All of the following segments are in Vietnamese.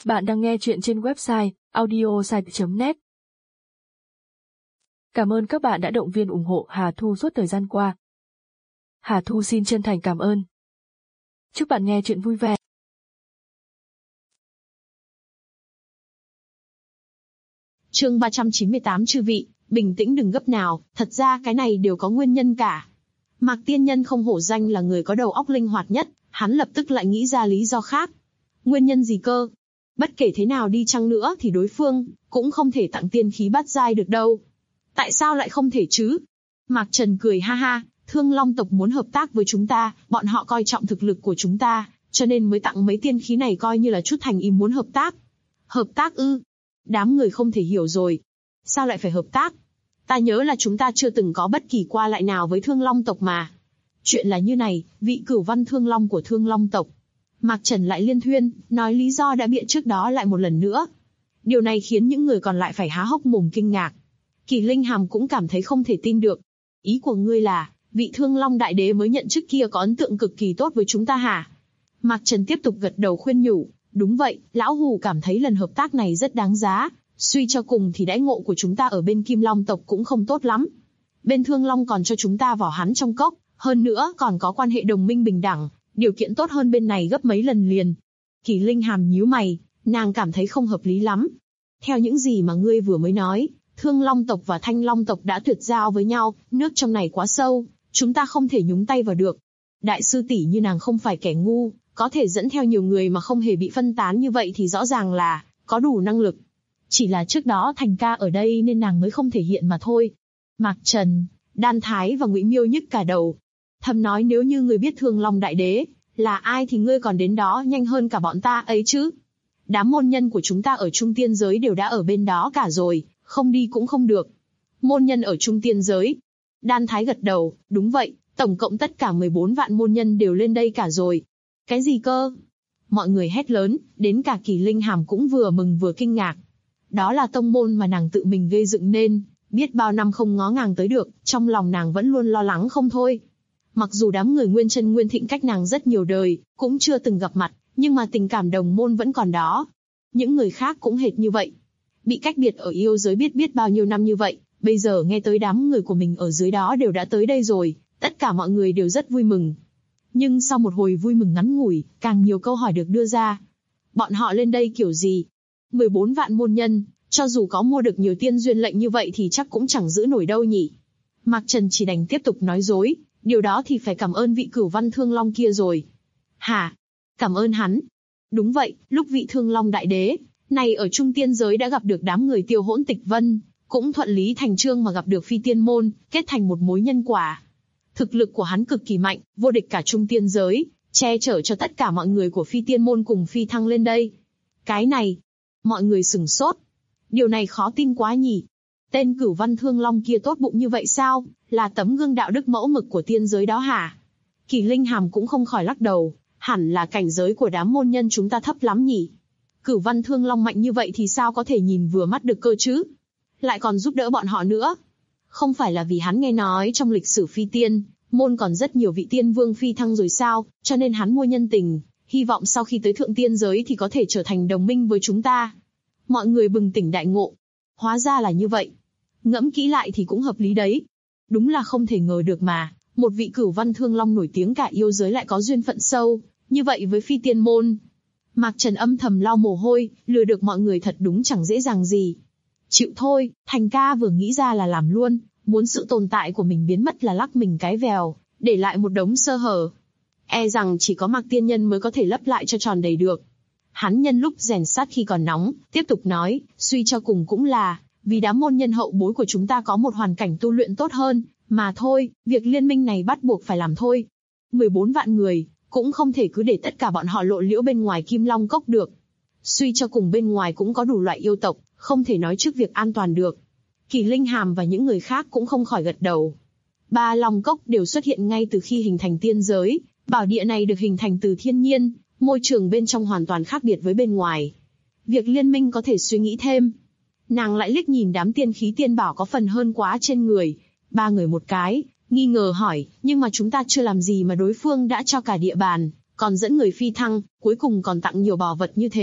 Bạn đang nghe chuyện trên website audiosite.net. Cảm ơn các bạn đã động viên ủng hộ Hà Thu suốt thời gian qua. Hà Thu xin chân thành cảm ơn. Chúc bạn nghe chuyện vui vẻ. Chương 398 chư vị, bình tĩnh đừng gấp nào, thật ra cái này đều có nguyên nhân cả. Mạc Tiên Nhân không hổ danh là người có đầu óc linh hoạt nhất, hắn lập tức lại nghĩ ra lý do khác. Nguyên nhân gì cơ? Bất kể thế nào đi chăng nữa thì đối phương cũng không thể tặng tiên khí bát giai được đâu. Tại sao lại không thể chứ? Mạc Trần cười ha ha, Thương Long tộc muốn hợp tác với chúng ta, bọn họ coi trọng thực lực của chúng ta, cho nên mới tặng mấy tiên khí này coi như là chút thành ý muốn hợp tác. Hợp tác ư? Đám người không thể hiểu rồi. Sao lại phải hợp tác? Ta nhớ là chúng ta chưa từng có bất kỳ qua lại nào với Thương Long tộc mà. Chuyện là như này, vị cửu văn Thương Long của Thương Long tộc. Mạc Trần lại liên thuyên, nói lý do đã bịa trước đó lại một lần nữa. Điều này khiến những người còn lại phải há hốc mồm kinh ngạc. Kỳ Linh Hàm cũng cảm thấy không thể tin được. Ý của ngươi là, vị Thương Long đại đế mới nhận chức kia có ấn tượng cực kỳ tốt với chúng ta hả? Mạc Trần tiếp tục gật đầu khuyên nhủ, đúng vậy, lão hù cảm thấy lần hợp tác này rất đáng giá. Suy cho cùng thì đãi ngộ của chúng ta ở bên Kim Long tộc cũng không tốt lắm. Bên Thương Long còn cho chúng ta vỏ hắn trong cốc, hơn nữa còn có quan hệ đồng minh bình đẳng, điều kiện tốt hơn bên này gấp mấy lần liền. Kỳ Linh Hàm nhíu mày, nàng cảm thấy không hợp lý lắm. Theo những gì mà ngươi vừa mới nói, Thương Long tộc và Thanh Long tộc đã tuyệt giao với nhau, nước trong này quá sâu, chúng ta không thể nhúng tay vào được. Đại sư tỷ như nàng không phải kẻ ngu, có thể dẫn theo nhiều người mà không hề bị phân tán như vậy thì rõ ràng là có đủ năng lực. Chỉ là trước đó Thành ca ở đây nên nàng mới không thể hiện mà thôi. Mạc Trần, Đan Thái và Ngụy Miêu nhức cả đầu. Thầm nói nếu như ngươi biết Thương Long đại đế là ai thì ngươi còn đến đó nhanh hơn cả bọn ta ấy chứ. Đám môn nhân của chúng ta ở Trung Tiên giới đều đã ở bên đó cả rồi, không đi cũng không được. Môn nhân ở Trung Tiên giới. Đan Thái gật đầu, đúng vậy, tổng cộng tất cả 14 vạn môn nhân đều lên đây cả rồi. Cái gì cơ? Mọi người hét lớn, đến cả Kỳ Linh Hàm cũng vừa mừng vừa kinh ngạc. Đó là tông môn mà nàng tự mình gây dựng nên, biết bao năm không ngó ngàng tới được, trong lòng nàng vẫn luôn lo lắng không thôi. Mặc dù đám người Nguyên Chân Nguyên Thịnh cách nàng rất nhiều đời, cũng chưa từng gặp mặt, nhưng mà tình cảm đồng môn vẫn còn đó. Những người khác cũng hệt như vậy. Bị cách biệt ở yêu giới biết bao nhiêu năm như vậy, bây giờ nghe tới đám người của mình ở dưới đó đều đã tới đây rồi, tất cả mọi người đều rất vui mừng. Nhưng sau một hồi vui mừng ngắn ngủi, càng nhiều câu hỏi được đưa ra. Bọn họ lên đây kiểu gì? 14 vạn môn nhân, cho dù có mua được nhiều tiên duyên lệnh như vậy thì chắc cũng chẳng giữ nổi đâu nhỉ. Mạc Trần chỉ đành tiếp tục nói dối, điều đó thì phải cảm ơn vị cửu văn Thương Long kia rồi. Hả? Cảm ơn hắn? Đúng vậy, lúc vị Thương Long đại đế này ở Trung Tiên giới đã gặp được đám người Tiêu Hỗn Tịch Vân, cũng thuận lý thành chương mà gặp được Phi Tiên môn, kết thành một mối nhân quả. Thực lực của hắn cực kỳ mạnh, vô địch cả Trung Tiên giới, che chở cho tất cả mọi người của Phi Tiên môn cùng phi thăng lên đây. Cái này, mọi người sửng sốt. Điều này khó tin quá nhỉ. Tên cửu văn Thương Long kia tốt bụng như vậy sao, là tấm gương đạo đức mẫu mực của tiên giới đó hả? Kỳ Linh Hàm cũng không khỏi lắc đầu, hẳn là cảnh giới của đám môn nhân chúng ta thấp lắm nhỉ. Cửu văn Thương Long mạnh như vậy thì sao có thể nhìn vừa mắt được cơ chứ? Lại còn giúp đỡ bọn họ nữa. Không phải là vì hắn nghe nói trong lịch sử phi tiên môn còn rất nhiều vị tiên vương phi thăng rồi sao, cho nên hắn mua nhân tình, hy vọng sau khi tới thượng tiên giới thì có thể trở thành đồng minh với chúng ta. Mọi người bừng tỉnh đại ngộ. Hóa ra là như vậy. Ngẫm kỹ lại thì cũng hợp lý đấy. Đúng là không thể ngờ được mà, một vị cửu văn Thương Long nổi tiếng cả yêu giới lại có duyên phận sâu như vậy với phi tiên môn. Mạc Trần âm thầm lau mồ hôi, lừa được mọi người thật đúng chẳng dễ dàng gì. Chịu thôi, Thành ca vừa nghĩ ra là làm luôn, muốn sự tồn tại của mình biến mất là lắc mình cái vèo, để lại một đống sơ hở. E rằng chỉ có Mạc Tiên Nhân mới có thể lấp lại cho tròn đầy được. Hắn nhân lúc rèn sắt khi còn nóng, tiếp tục nói, suy cho cùng cũng là vì đám môn nhân hậu bối của chúng ta có một hoàn cảnh tu luyện tốt hơn, mà thôi, việc liên minh này bắt buộc phải làm thôi. 14 vạn người, cũng không thể cứ để tất cả bọn họ lộ liễu bên ngoài Kim Long Cốc được. Suy cho cùng bên ngoài cũng có đủ loại yêu tộc, không thể nói trước việc an toàn được. Kỳ Linh Hàm và những người khác cũng không khỏi gật đầu. 3 Long Cốc đều xuất hiện ngay từ khi hình thành tiên giới, bảo địa này được hình thành từ thiên nhiên, môi trường bên trong hoàn toàn khác biệt với bên ngoài. Việc liên minh có thể suy nghĩ thêm. Nàng lại liếc nhìn đám tiên khí tiên bảo có phần hơn quá trên người. 3 người một cái, nghi ngờ hỏi, nhưng mà chúng ta chưa làm gì mà đối phương đã cho cả địa bàn, còn dẫn người phi thăng, cuối cùng còn tặng nhiều bảo vật như thế,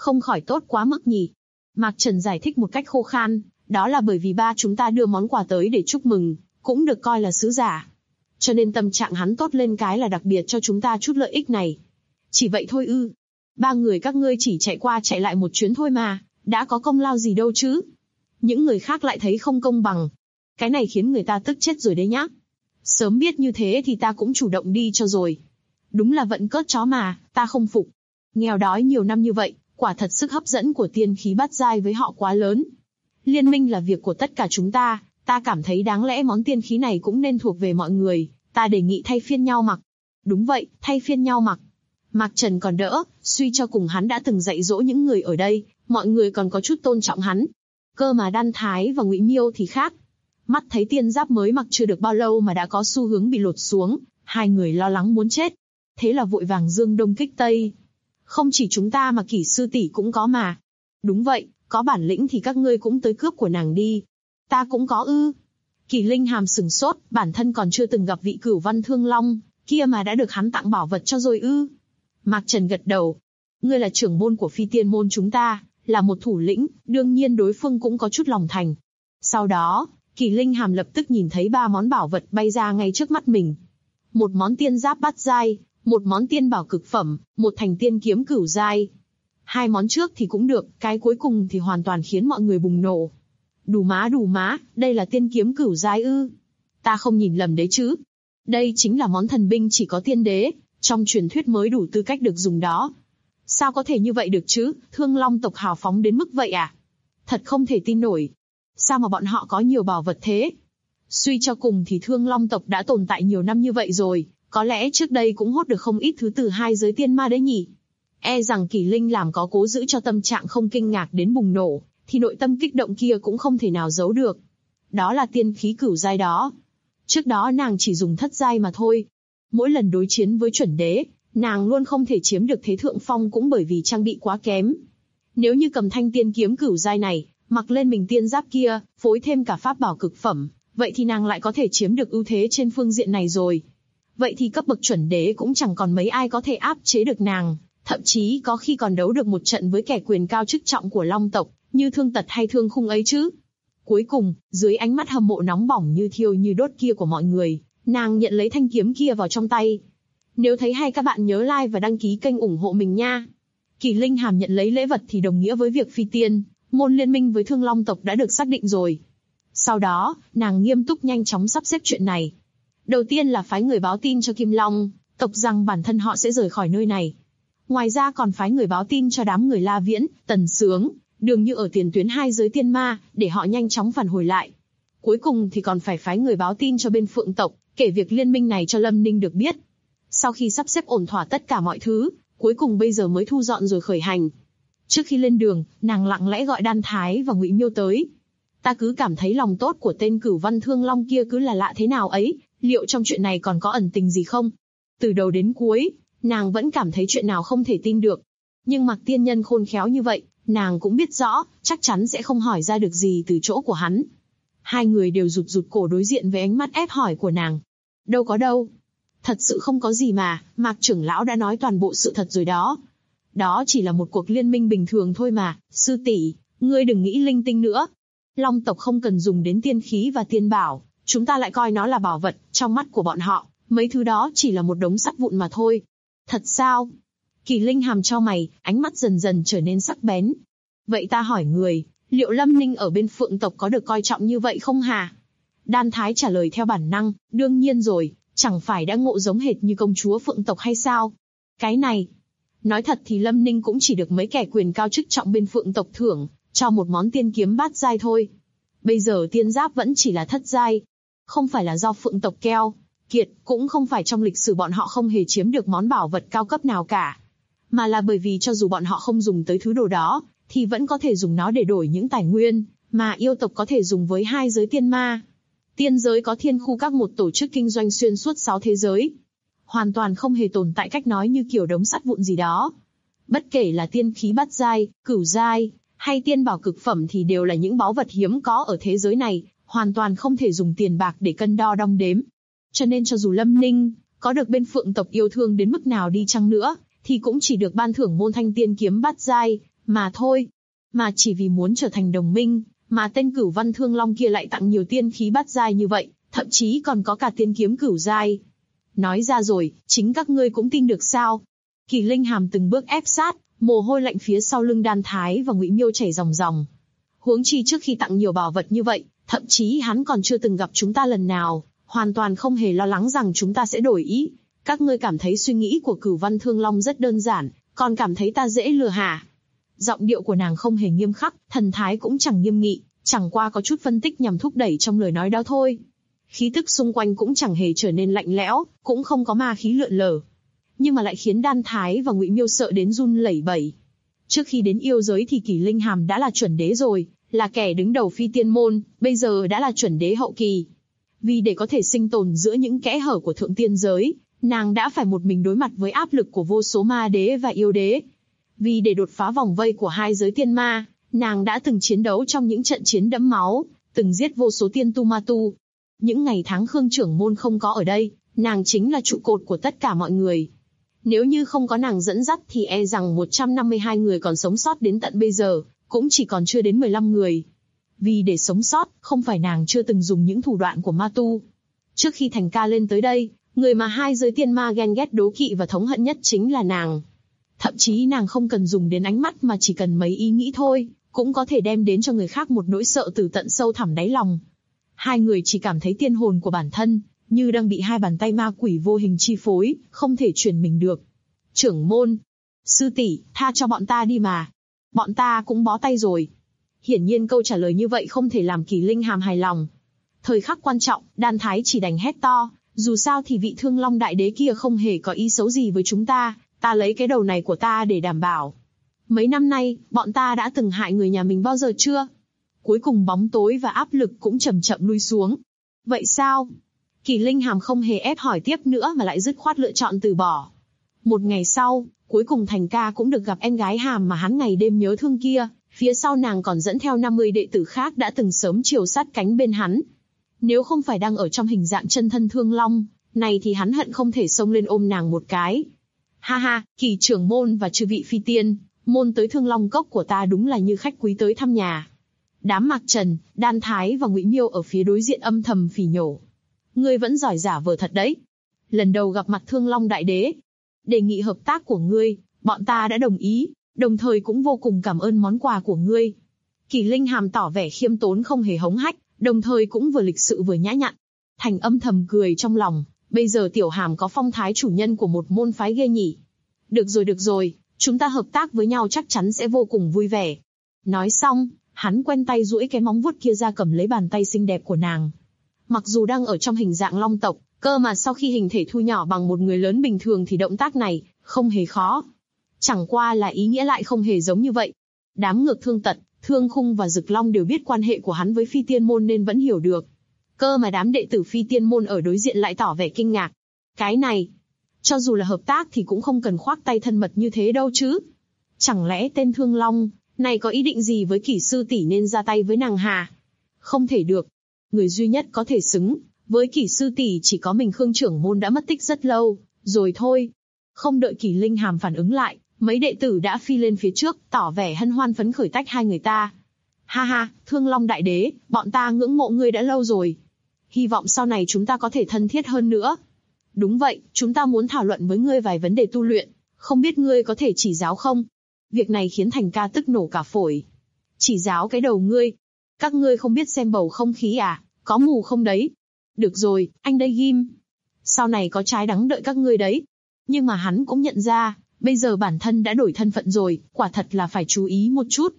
không khỏi tốt quá mức nhỉ. Mạc Trần giải thích một cách khô khan, đó là bởi vì ba chúng ta đưa món quà tới để chúc mừng, cũng được coi là sứ giả. Cho nên tâm trạng hắn tốt lên cái là đặc biệt cho chúng ta chút lợi ích này. Chỉ vậy thôi ư? Ba người các ngươi chỉ chạy qua chạy lại một chuyến thôi mà, đã có công lao gì đâu chứ? Những người khác lại thấy không công bằng. Cái này khiến người ta tức chết rồi đấy nhá. Sớm biết như thế thì ta cũng chủ động đi cho rồi. Đúng là vận cớt chó mà, ta không phục. Nghèo đói nhiều năm như vậy, quả thật sức hấp dẫn của tiên khí bát giai với họ quá lớn. Liên minh là việc của tất cả chúng ta cảm thấy đáng lẽ món tiên khí này cũng nên thuộc về mọi người, ta đề nghị thay phiên nhau mặc. Đúng vậy, thay phiên nhau mặc. Mạc Trần còn đỡ, suy cho cùng hắn đã từng dạy dỗ những người ở đây, mọi người còn có chút tôn trọng hắn. Cơ mà Đan Thái và Ngụy Miêu thì khác. Mắt thấy tiên giáp mới mặc chưa được bao lâu mà đã có xu hướng bị lột xuống, hai người lo lắng muốn chết. Thế là vội vàng dương đông kích tây. Không chỉ chúng ta mà Kỷ sư tỷ cũng có mà. Đúng vậy, có bản lĩnh thì các ngươi cũng tới cướp của nàng đi. Ta cũng có ư. Kỷ Linh Hàm sừng sốt, bản thân còn chưa từng gặp vị Cửu Văn Thương Long kia mà đã được hắn tặng bảo vật cho rồi ư. Mạc Trần gật đầu. Ngươi là trưởng môn của Phi Tiên môn chúng ta, là một thủ lĩnh, đương nhiên đối phương cũng có chút lòng thành. Sau đó, Kỷ Linh Hàm lập tức nhìn thấy ba món bảo vật bay ra ngay trước mắt mình. Một món tiên giáp bát giai, một món tiên bảo cực phẩm, một thành tiên kiếm cửu giai. Hai món trước thì cũng được, cái cuối cùng thì hoàn toàn khiến mọi người bùng nổ. Đủ má, đây là tiên kiếm cửu giai ư? Ta không nhìn lầm đấy chứ? Đây chính là món thần binh chỉ có tiên đế, trong truyền thuyết mới đủ tư cách được dùng đó. Sao có thể như vậy được chứ, Thương Long tộc hào phóng đến mức vậy à? Thật không thể tin nổi. Sao mà bọn họ có nhiều bảo vật thế? Suy cho cùng thì Thương Long tộc đã tồn tại nhiều năm như vậy rồi, có lẽ trước đây cũng hốt được không ít thứ từ hai giới tiên ma đấy nhỉ? E rằng Kỷ Linh làm có cố giữ cho tâm trạng không kinh ngạc đến bùng nổ, thì nội tâm kích động kia cũng không thể nào giấu được. Đó là tiên khí cửu giai đó. Trước đó nàng chỉ dùng thất giai mà thôi. Mỗi lần đối chiến với chuẩn đế, nàng luôn không thể chiếm được thế thượng phong cũng bởi vì trang bị quá kém. Nếu như cầm thanh tiên kiếm cửu giai này, mặc lên mình tiên giáp kia, phối thêm cả pháp bảo cực phẩm, vậy thì nàng lại có thể chiếm được ưu thế trên phương diện này rồi. Vậy thì cấp bậc chuẩn đế cũng chẳng còn mấy ai có thể áp chế được nàng, thậm chí có khi còn đấu được một trận với kẻ quyền cao chức trọng của Long tộc, như Thương Tật hay Thương Khung ấy chứ. Cuối cùng, dưới ánh mắt hâm mộ nóng bỏng như thiêu như đốt kia của mọi người, nàng nhận lấy thanh kiếm kia vào trong tay. Nếu thấy hay các bạn nhớ like và đăng ký kênh ủng hộ mình nha. Kỷ Linh Hàm nhận lấy lễ vật thì đồng nghĩa với việc Phi Tiên môn liên minh với Thương Long tộc đã được xác định rồi. Sau đó, nàng nghiêm túc nhanh chóng sắp xếp chuyện này. Đầu tiên là phái người báo tin cho Kim Long tộc rằng bản thân họ sẽ rời khỏi nơi này. Ngoài ra còn phái người báo tin cho đám người La Viễn, Tần Sướng, Đường Như ở tiền tuyến hai giới tiên ma, để họ nhanh chóng phản hồi lại. Cuối cùng thì còn phải phái người báo tin cho bên Phượng tộc, kể việc liên minh này cho Lâm Ninh được biết. Sau khi sắp xếp ổn thỏa tất cả mọi thứ, cuối cùng bây giờ mới thu dọn rồi khởi hành. Trước khi lên đường, nàng lặng lẽ gọi Đan Thái và Ngụy Miêu tới. Ta cứ cảm thấy lòng tốt của tên Cửu Văn Thương Long kia cứ là lạ thế nào ấy, liệu trong chuyện này còn có ẩn tình gì không? Từ đầu đến cuối, nàng vẫn cảm thấy chuyện nào không thể tin được. Nhưng Mạc tiên nhân khôn khéo như vậy, nàng cũng biết rõ, chắc chắn sẽ không hỏi ra được gì từ chỗ của hắn. Hai người đều rụt rụt cổ đối diện với ánh mắt ép hỏi của nàng. Đâu có đâu. Thật sự không có gì mà, Mạc trưởng lão đã nói toàn bộ sự thật rồi đó. Đó chỉ là một cuộc liên minh bình thường thôi mà, sư tỷ, ngươi đừng nghĩ linh tinh nữa. Long tộc không cần dùng đến tiên khí và tiên bảo, chúng ta lại coi nó là bảo vật, trong mắt của bọn họ, mấy thứ đó chỉ là một đống sắt vụn mà thôi. Thật sao? Kỷ Linh Hàm chau mày, ánh mắt dần dần trở nên sắc bén. Vậy ta hỏi người, liệu Lâm Ninh ở bên Phượng tộc có được coi trọng như vậy không hả? Đan Thái trả lời theo bản năng, đương nhiên rồi, chẳng phải đã ngộ giống hệt như công chúa Phượng tộc hay sao? Cái này, nói thật thì Lâm Ninh cũng chỉ được mấy kẻ quyền cao chức trọng bên Phượng tộc thưởng, cho một món tiên kiếm bát giai thôi. Bây giờ tiên giáp vẫn chỉ là thất giai. Không phải là do Phượng tộc keo kiệt, cũng không phải trong lịch sử bọn họ không hề chiếm được món bảo vật cao cấp nào cả. Mà là bởi vì cho dù bọn họ không dùng tới thứ đồ đó, thì vẫn có thể dùng nó để đổi những tài nguyên, mà yêu tộc có thể dùng với hai giới tiên ma. Tiên giới có thiên khu các một tổ chức kinh doanh xuyên suốt 6 thế giới. Hoàn toàn không hề tồn tại cách nói như kiểu đống sắt vụn gì đó. Bất kể là tiên khí bát giai, cửu giai, hay tiên bảo cực phẩm thì đều là những báu vật hiếm có ở thế giới này, hoàn toàn không thể dùng tiền bạc để cân đo đong đếm. Cho nên cho dù Lâm Ninh có được bên Phượng tộc yêu thương đến mức nào đi chăng nữa, thì cũng chỉ được ban thưởng môn thanh tiên kiếm bát giai, mà thôi. Mà chỉ vì muốn trở thành đồng minh, mà tên Cửu Văn Thương Long kia lại tặng nhiều tiên khí bát giai như vậy, thậm chí còn có cả tiên kiếm cửu giai. Nói ra rồi, chính các ngươi cũng tin được sao? Kỳ Linh Hàm từng bước ép sát, mồ hôi lạnh phía sau lưng Đan Thái và Ngụy Miêu chảy ròng ròng. Huống chi trước khi tặng nhiều bảo vật như vậy, thậm chí hắn còn chưa từng gặp chúng ta lần nào, hoàn toàn không hề lo lắng rằng chúng ta sẽ đổi ý. Các ngươi cảm thấy suy nghĩ của Cửu Văn Thương Long rất đơn giản, còn cảm thấy ta dễ lừa hả? Giọng điệu của nàng không hề nghiêm khắc, thần thái cũng chẳng nghiêm nghị, chẳng qua có chút phân tích nhằm thúc đẩy trong lời nói đó thôi. Khí tức xung quanh cũng chẳng hề trở nên lạnh lẽo, cũng không có ma khí lượn lờ, nhưng mà lại khiến Đan Thái và Ngụy Miêu sợ đến run lẩy bẩy. Trước khi đến yêu giới thì Kỳ Linh Hàm đã là chuẩn đế rồi, là kẻ đứng đầu phi tiên môn, bây giờ đã là chuẩn đế hậu kỳ. Vì để có thể sinh tồn giữa những kẽ hở của thượng tiên giới, nàng đã phải một mình đối mặt với áp lực của vô số ma đế và yêu đế. Vì để đột phá vòng vây của hai giới tiên ma, nàng đã từng chiến đấu trong những trận chiến đẫm máu, từng giết vô số tiên tu ma tu. Những ngày tháng Khương trưởng môn không có ở đây, nàng chính là trụ cột của tất cả mọi người. Nếu như không có nàng dẫn dắt thì e rằng 152 người còn sống sót đến tận bây giờ, cũng chỉ còn chưa đến 15 người. Vì để sống sót, không phải nàng chưa từng dùng những thủ đoạn của ma tu. Trước khi Thành Ca lên tới đây, người mà hai giới tiên ma ghen ghét đố kỵ và thống hận nhất chính là nàng. Thậm chí nàng không cần dùng đến ánh mắt mà chỉ cần mấy ý nghĩ thôi, cũng có thể đem đến cho người khác một nỗi sợ từ tận sâu thẳm đáy lòng. Hai người chỉ cảm thấy tiên hồn của bản thân như đang bị hai bàn tay ma quỷ vô hình chi phối, không thể chuyển mình được. Trưởng môn, sư tỷ, tha cho bọn ta đi mà. Bọn ta cũng bó tay rồi. Hiển nhiên câu trả lời như vậy không thể làm Kỳ Linh Hàm hài lòng. Thời khắc quan trọng, Đan Thái chỉ đành hét to, dù sao thì vị Thương Long đại đế kia không hề có ý xấu gì với chúng ta, ta lấy cái đầu này của ta để đảm bảo. Mấy năm nay, bọn ta đã từng hại người nhà mình bao giờ chưa? Cuối cùng bóng tối và áp lực cũng chậm chậm lui xuống. Vậy sao? Kỳ Linh Hàm không hề ép hỏi tiếp nữa mà lại dứt khoát lựa chọn từ bỏ. Một ngày sau, cuối cùng Thành Ca cũng được gặp em gái Hàm mà hắn ngày đêm nhớ thương kia, phía sau nàng còn dẫn theo 50 đệ tử khác đã từng sớm chiều sát cánh bên hắn. Nếu không phải đang ở trong hình dạng chân thân Thương Long, này thì hắn hận không thể xông lên ôm nàng một cái. Ha ha, Kỳ trưởng môn và chư vị phi tiên, môn tới Thương Long cốc của ta đúng là như khách quý tới thăm nhà. Đám Mạc Trần, Đan Thái và Ngụy Miêu ở phía đối diện âm thầm phỉ nhổ. Ngươi vẫn giỏi giả vờ thật đấy. Lần đầu gặp mặt Thương Long đại đế, đề nghị hợp tác của ngươi, bọn ta đã đồng ý, đồng thời cũng vô cùng cảm ơn món quà của ngươi. Kỳ Linh Hàm tỏ vẻ khiêm tốn không hề hống hách, đồng thời cũng vừa lịch sự vừa nhã nhặn. Thành âm thầm cười trong lòng, bây giờ Tiểu Hàm có phong thái chủ nhân của một môn phái ghê nhỉ. Được rồi, chúng ta hợp tác với nhau chắc chắn sẽ vô cùng vui vẻ. Nói xong, hắn quen tay duỗi cái móng vuốt kia ra cầm lấy bàn tay xinh đẹp của nàng. Mặc dù đang ở trong hình dạng long tộc, cơ mà sau khi hình thể thu nhỏ bằng một người lớn bình thường thì động tác này không hề khó. Chẳng qua là ý nghĩa lại không hề giống như vậy. Đám Ngược Thương Tật, Thương Khung và Dực Long đều biết quan hệ của hắn với phi tiên môn nên vẫn hiểu được. Cơ mà đám đệ tử phi tiên môn ở đối diện lại tỏ vẻ kinh ngạc. Cái này, cho dù là hợp tác thì cũng không cần khoác tay thân mật như thế đâu chứ. Chẳng lẽ tên Thương Long này có ý định gì với Kỷ sư tỷ nên ra tay với nàng hà? Không thể được. Người duy nhất có thể xứng với Kỷ sư tỷ chỉ có mình Khương trưởng môn đã mất tích rất lâu, rồi thôi. Không đợi Kỳ Linh Hàm phản ứng lại, mấy đệ tử đã phi lên phía trước, tỏ vẻ hân hoan phấn khởi tách hai người ta. Ha ha, Thương Long đại đế, bọn ta ngưỡng mộ ngươi đã lâu rồi. Hy vọng sau này chúng ta có thể thân thiết hơn nữa. Đúng vậy, chúng ta muốn thảo luận với ngươi vài vấn đề tu luyện, không biết ngươi có thể chỉ giáo không? Việc này khiến Thành Ca tức nổ cả phổi. Chỉ giáo cái đầu ngươi. Các ngươi không biết xem bầu không khí à, có mù không đấy? Được rồi, anh đây ghim. Sau này có trái đắng đợi các ngươi đấy. Nhưng mà hắn cũng nhận ra, bây giờ bản thân đã đổi thân phận rồi, quả thật là phải chú ý một chút.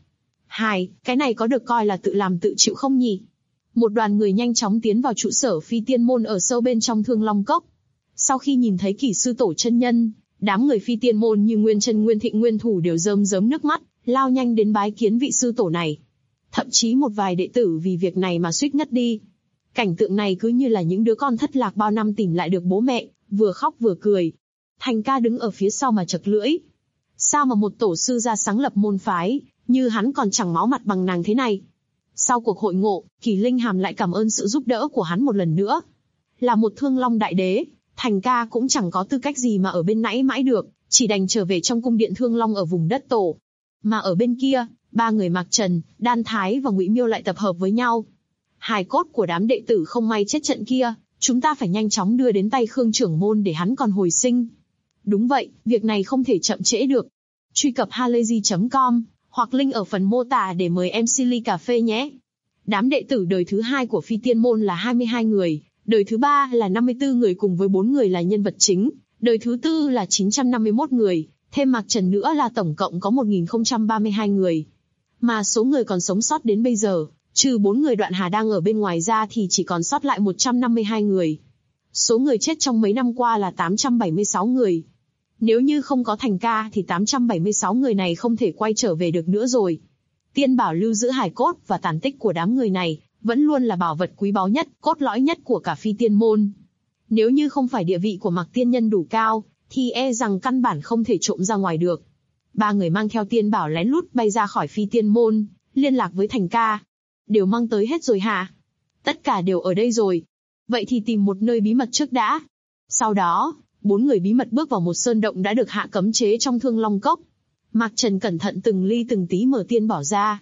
Cái này có được coi là tự làm tự chịu không nhỉ? Một đoàn người nhanh chóng tiến vào trụ sở phi tiên môn ở sâu bên trong Thương Long Cốc. Sau khi nhìn thấy Kỷ sư tổ chân nhân, đám người phi tiên môn như Nguyên Chân, Nguyên Thịnh, Nguyên Thủ đều rơm rớm nước mắt, lao nhanh đến bái kiến vị sư tổ này. Thậm chí một vài đệ tử vì việc này mà suýt ngất đi. Cảnh tượng này cứ như là những đứa con thất lạc bao năm tìm lại được bố mẹ, vừa khóc vừa cười. Thành Ca đứng ở phía sau mà chật lưỡi. Sao mà một tổ sư ra sáng lập môn phái, như hắn còn chẳng máu mặt bằng nàng thế này? Sau cuộc hội ngộ, Kỳ Linh Hàm lại cảm ơn sự giúp đỡ của hắn một lần nữa. Là một Thương Long đại đế, Thành Ca cũng chẳng có tư cách gì mà ở bên nãy mãi được, chỉ đành trở về trong cung điện Thương Long ở vùng đất tổ. Mà ở bên kia, ba người Mạc Trần, Đan Thái và Ngụy Miêu lại tập hợp với nhau. Hài cốt của đám đệ tử không may chết trận kia, chúng ta phải nhanh chóng đưa đến tay Khương trưởng môn để hắn còn hồi sinh. Đúng vậy, việc này không thể chậm trễ được. Truy cập halayzi.com hoặc link ở phần mô tả để mời MC ly cà phê nhé. Đám đệ tử đời thứ 2 của Phi Tiên Môn là 22 người, đời thứ 3 là 54 người cùng với 4 người là nhân vật chính, đời thứ 4 là 951 người, thêm Mạc Trần nữa là tổng cộng có 1032 người. Mà số người còn sống sót đến bây giờ, trừ 4 người Đoạn Hà đang ở bên ngoài ra thì chỉ còn sót lại 152 người. Số người chết trong mấy năm qua là 876 người. Nếu như không có Thành ca thì 876 người này không thể quay trở về được nữa rồi. Tiên Bảo lưu giữ hài cốt và tàn tích của đám người này, vẫn luôn là bảo vật quý báu nhất, cốt lõi nhất của cả Phi Tiên Môn. Nếu như không phải địa vị của Mạc Tiên Nhân đủ cao, thì e rằng căn bản không thể trộm ra ngoài được. Ba người mang theo Tiên Bảo lén lút bay ra khỏi Phi Tiên Môn, liên lạc với Thành ca. Đều mang tới hết rồi hả? Tất cả đều ở đây rồi. Vậy thì tìm một nơi bí mật trước đã. Sau đó, 4 người bí mật bước vào một sơn động đã được hạ cấm chế trong Thương Long Cốc. Mạc Trần cẩn thận từng ly từng tí mở Tiên Bảo ra,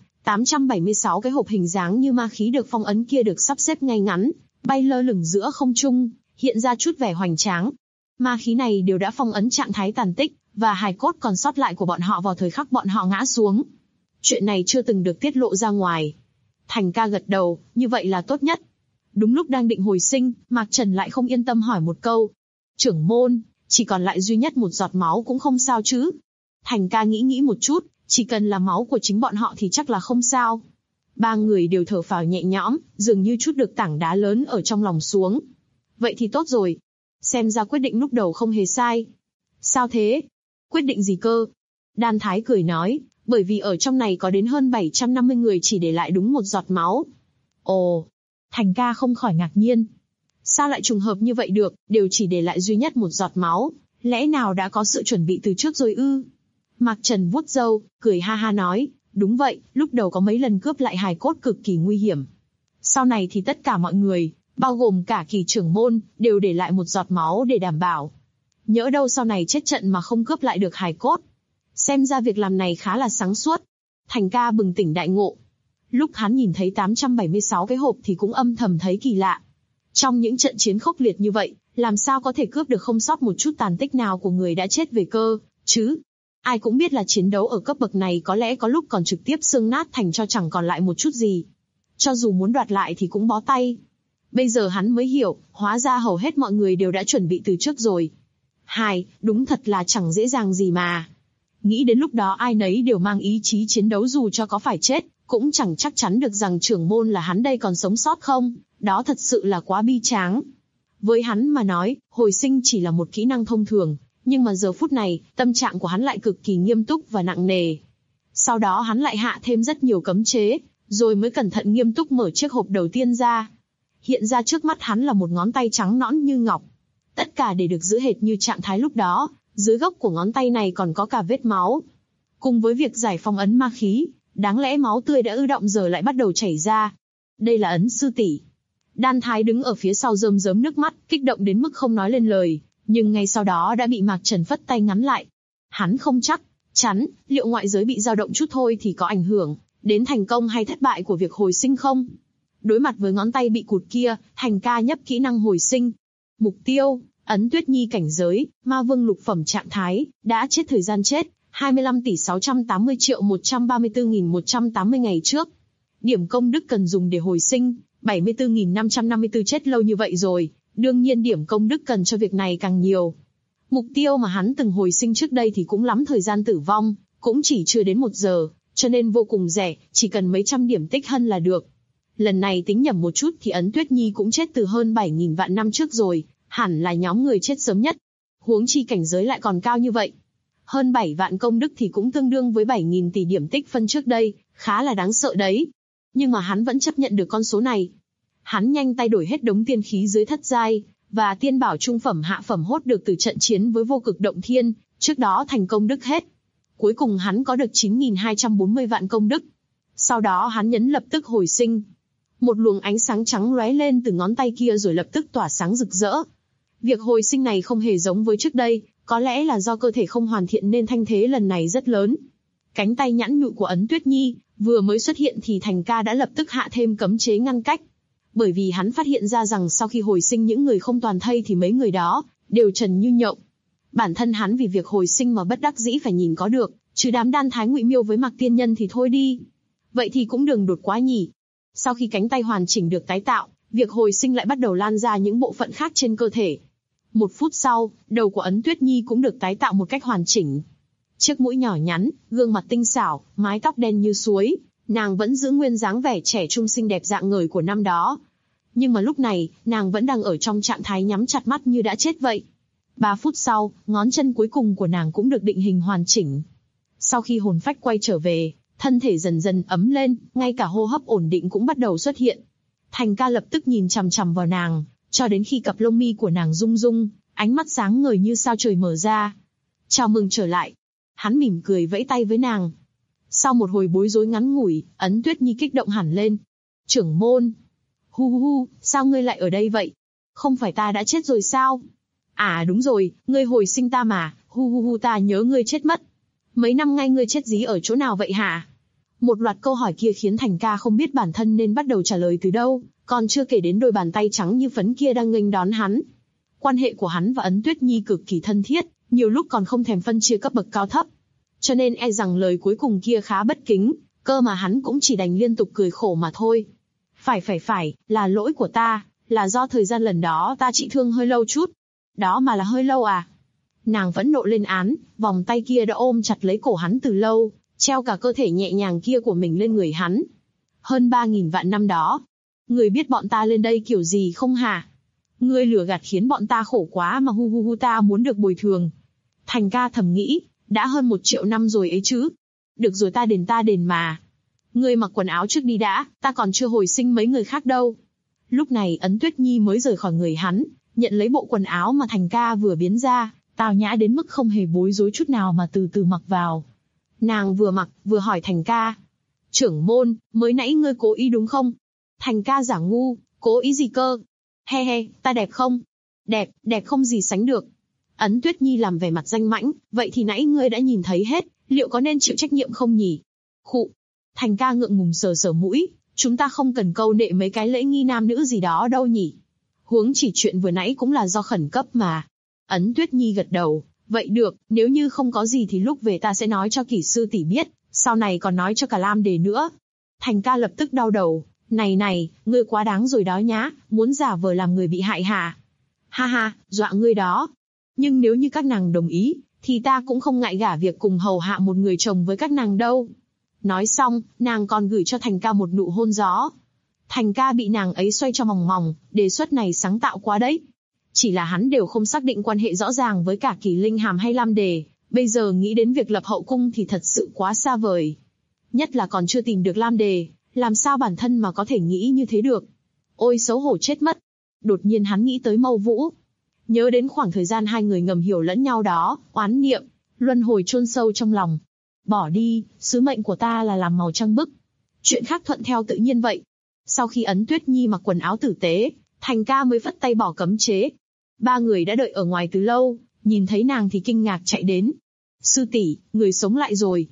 876 cái hộp hình dáng như ma khí được phong ấn kia được sắp xếp ngay ngắn, bay lơ lửng giữa không trung, hiện ra chút vẻ hoành tráng. Ma khí này đều đã phong ấn trạng thái tàn tích, và hài cốt còn sót lại của bọn họ vào thời khắc bọn họ ngã xuống. Chuyện này chưa từng được tiết lộ ra ngoài. Thành ca gật đầu, như vậy là tốt nhất. Đúng lúc đang định hồi sinh, Mạc Trần lại không yên tâm hỏi một câu. Trưởng môn, chỉ còn lại duy nhất một giọt máu cũng không sao chứ? Thành ca nghĩ một chút, chỉ cần là máu của chính bọn họ thì chắc là không sao. Ba người đều thở phào nhẹ nhõm, dường như trút được tảng đá lớn ở trong lòng xuống. Vậy thì tốt rồi. Xem ra quyết định lúc đầu không hề sai. Sao thế? Quyết định gì cơ? Đan Thái cười nói, bởi vì ở trong này có đến hơn 750 người chỉ để lại đúng một giọt máu. Ồ, Thành ca không khỏi ngạc nhiên. Sao lại trùng hợp như vậy được, đều chỉ để lại duy nhất một giọt máu, lẽ nào đã có sự chuẩn bị từ trước rồi ư? Mạc Trần vuốt râu, cười ha ha nói, đúng vậy, lúc đầu có mấy lần cướp lại hài cốt cực kỳ nguy hiểm. Sau này thì tất cả mọi người, bao gồm cả Kỳ trưởng môn, đều để lại một giọt máu để đảm bảo. Nhỡ đâu sau này chết trận mà không cướp lại được hài cốt. Xem ra việc làm này khá là sáng suốt. Thành ca bừng tỉnh đại ngộ. Lúc hắn nhìn thấy 876 cái hộp thì cũng âm thầm thấy kỳ lạ. Trong những trận chiến khốc liệt như vậy, làm sao có thể cướp được không sót một chút tàn tích nào của người đã chết về cơ, chứ? Ai cũng biết là chiến đấu ở cấp bậc này có lẽ có lúc còn trực tiếp xương nát thành cho chẳng còn lại một chút gì. Cho dù muốn đoạt lại thì cũng bó tay. Bây giờ hắn mới hiểu, hóa ra hầu hết mọi người đều đã chuẩn bị từ trước rồi. Đúng thật là chẳng dễ dàng gì mà. Nghĩ đến lúc đó ai nấy đều mang ý chí chiến đấu dù cho có phải chết, cũng chẳng chắc chắn được rằng trưởng môn là hắn đây còn sống sót không, đó thật sự là quá bi tráng. Với hắn mà nói, hồi sinh chỉ là một kỹ năng thông thường, nhưng mà giờ phút này, tâm trạng của hắn lại cực kỳ nghiêm túc và nặng nề. Sau đó hắn lại hạ thêm rất nhiều cấm chế, rồi mới cẩn thận nghiêm túc mở chiếc hộp đầu tiên ra. Hiện ra trước mắt hắn là một ngón tay trắng nõn như ngọc. Tất cả để được giữ hệt như trạng thái lúc đó, dưới gốc của ngón tay này còn có cả vết máu. Cùng với việc giải phong ấn ma khí, đáng lẽ máu tươi đã ứ đọng giờ lại bắt đầu chảy ra. Đây là ấn sư tỷ. Đan Thái đứng ở phía sau rơm rớm nước mắt, kích động đến mức không nói lên lời, nhưng ngay sau đó đã bị Mạc Trần phất tay ngắn lại. Hắn không chắc chắn, liệu ngoại giới bị dao động chút thôi thì có ảnh hưởng đến thành công hay thất bại của việc hồi sinh không? Đối mặt với ngón tay bị cụt kia, Thành ca nhấp kỹ năng hồi sinh. Mục tiêu, ấn Tuyết Nhi cảnh giới, ma vương lục phẩm trạng thái, đã chết thời gian chết, 25 tỷ 680 triệu 134.180 ngày trước. Điểm công đức cần dùng để hồi sinh, 74.554 chết lâu như vậy rồi, đương nhiên điểm công đức cần cho việc này càng nhiều. Mục tiêu mà hắn từng hồi sinh trước đây thì cũng lắm thời gian tử vong, cũng chỉ chưa đến 1 giờ, cho nên vô cùng rẻ, chỉ cần mấy trăm điểm tích hân là được. Lần này tính nhầm một chút thì ấn Tuyết Nhi cũng chết từ hơn 7.000 vạn năm trước rồi, hẳn là nhóm người chết sớm nhất. Huống chi cảnh giới lại còn cao như vậy. Hơn 7 vạn công đức thì cũng tương đương với 7.000 tỷ điểm tích phân trước đây, khá là đáng sợ đấy. Nhưng mà hắn vẫn chấp nhận được con số này. Hắn nhanh tay đổi hết đống tiên khí dưới thất giai, và tiên bảo trung phẩm hạ phẩm hốt được từ trận chiến với vô cực động thiên, trước đó thành công đức hết. Cuối cùng hắn có được 9.240 vạn công đức. Sau đó hắn nhấn lập tức hồi sinh. Một luồng ánh sáng trắng lóe lên từ ngón tay kia rồi lập tức tỏa sáng rực rỡ. Việc hồi sinh này không hề giống với trước đây, có lẽ là do cơ thể không hoàn thiện nên thanh thế lần này rất lớn. Cánh tay nhẵn nhụi của Ấn Tuyết Nhi vừa mới xuất hiện thì Thành Ca đã lập tức hạ thêm cấm chế ngăn cách. Bởi vì hắn phát hiện ra rằng sau khi hồi sinh những người không toàn thây thì mấy người đó đều trần như nhộng. Bản thân hắn vì việc hồi sinh mà bất đắc dĩ phải nhìn có được, chứ đám đan thái Ngụy Miêu với Mạc Tiên Nhân thì thôi đi. Vậy thì cũng đừng đột quá nhỉ. Sau khi cánh tay hoàn chỉnh được tái tạo, việc hồi sinh lại bắt đầu lan ra những bộ phận khác trên cơ thể. 1 phút sau, đầu của Ấn Tuyết Nhi cũng được tái tạo một cách hoàn chỉnh. Chiếc mũi nhỏ nhắn, gương mặt tinh xảo, mái tóc đen như suối, nàng vẫn giữ nguyên dáng vẻ trẻ trung xinh đẹp rạng ngời của năm đó. Nhưng mà lúc này, nàng vẫn đang ở trong trạng thái nhắm chặt mắt như đã chết vậy. 3 phút sau, ngón chân cuối cùng của nàng cũng được định hình hoàn chỉnh. Sau khi hồn phách quay trở về, thân thể dần dần ấm lên, ngay cả hô hấp ổn định cũng bắt đầu xuất hiện. Thành Ca lập tức nhìn chằm chằm vào nàng, cho đến khi cặp lông mi của nàng rung rung, ánh mắt sáng ngời như sao trời mở ra. Chào mừng trở lại. Hắn mỉm cười vẫy tay với nàng. Sau một hồi bối rối ngắn ngủi, Ấn Tuyết Nhi kích động hẳn lên. Trưởng môn. Hu hu hu, sao ngươi lại ở đây vậy? Không phải ta đã chết rồi sao? À đúng rồi, ngươi hồi sinh ta mà, hu hu hu, ta nhớ ngươi chết mất. Mấy năm nay ngươi chết dí ở chỗ nào vậy hả? Một loạt câu hỏi kia khiến Thành Ca không biết bản thân nên bắt đầu trả lời từ đâu, còn chưa kể đến đôi bàn tay trắng như phấn kia đang nghênh đón hắn. Quan hệ của hắn và Ấn Tuyết Nhi cực kỳ thân thiết, nhiều lúc còn không thèm phân chia cấp bậc cao thấp. Cho nên e rằng lời cuối cùng kia khá bất kính, cơ mà hắn cũng chỉ đành liên tục cười khổ mà thôi. Phải, là lỗi của ta, là do thời gian lần đó ta trị thương hơi lâu chút. Đó mà là hơi lâu à? Nàng vẫn nộ lên án, vòng tay kia đã ôm chặt lấy cổ hắn từ lâu, treo cả cơ thể nhẹ nhàng kia của mình lên người hắn. Hơn 3.000 vạn năm đó, ngươi biết bọn ta lên đây kiểu gì không hả? Ngươi lừa gạt khiến bọn ta khổ quá mà hu hu hu, ta muốn được bồi thường. Thành Ca thầm nghĩ, đã hơn 1 triệu năm rồi ấy chứ. Được rồi, ta đền mà. Ngươi mặc quần áo trước đi đã, ta còn chưa hồi sinh mấy người khác đâu. Lúc này Ấn Tuyết Nhi mới rời khỏi người hắn, nhận lấy bộ quần áo mà Thành Ca vừa biến ra, tào nhã đến mức không hề bối rối chút nào mà từ từ mặc vào. Nàng vừa mặc, vừa hỏi Thành Ca. Trưởng môn, mới nãy ngươi cố ý đúng không? Thành Ca giả ngu, cố ý gì cơ? He, ta đẹp không? Đẹp không gì sánh được. Ấn Tuyết Nhi làm vẻ mặt danh mãnh, vậy thì nãy ngươi đã nhìn thấy hết, liệu có nên chịu trách nhiệm không nhỉ? Khụ. Thành Ca ngượng ngùng sờ mũi, chúng ta không cần câu nệ mấy cái lễ nghi nam nữ gì đó đâu nhỉ? Huống chỉ chuyện vừa nãy cũng là do khẩn cấp mà. Ấn Tuyết Nhi gật đầu, vậy được, nếu như không có gì thì lúc về ta sẽ nói cho Kỷ sư tỷ biết, sau này còn nói cho cả Lam Đề nữa. Thành Ca lập tức đau đầu, này, ngươi quá đáng rồi đó nhá, muốn giả vờ làm người bị hại hả? Ha, dọa ngươi đó. Nhưng nếu như các nàng đồng ý, thì ta cũng không ngại gả việc cùng hầu hạ một người chồng với các nàng đâu. Nói xong, nàng còn gửi cho Thành Ca một nụ hôn gió. Thành Ca bị nàng ấy xoay cho mòng mòng, đề xuất này sáng tạo quá đấy. Chỉ là hắn đều không xác định quan hệ rõ ràng với cả Kỳ Linh Hàm hay Lam Đề, bây giờ nghĩ đến việc lập hậu cung thì thật sự quá xa vời. Nhất là còn chưa tìm được Lam Đề, làm sao bản thân mà có thể nghĩ như thế được. Ôi xấu hổ chết mất. Đột nhiên hắn nghĩ tới Mâu Vũ. Nhớ đến khoảng thời gian hai người ngầm hiểu lẫn nhau đó, oán niệm, luân hồi chôn sâu trong lòng. Bỏ đi, sứ mệnh của ta là làm màu trăng bức. Chuyện khác thuận theo tự nhiên vậy. Sau khi Ấn Tuyết Nhi mặc quần áo tử tế, Thành Ca mới phất tay bỏ cấm chế. Ba người đã đợi ở ngoài từ lâu, nhìn thấy nàng thì kinh ngạc chạy đến. Sư tỷ, người sống lại rồi.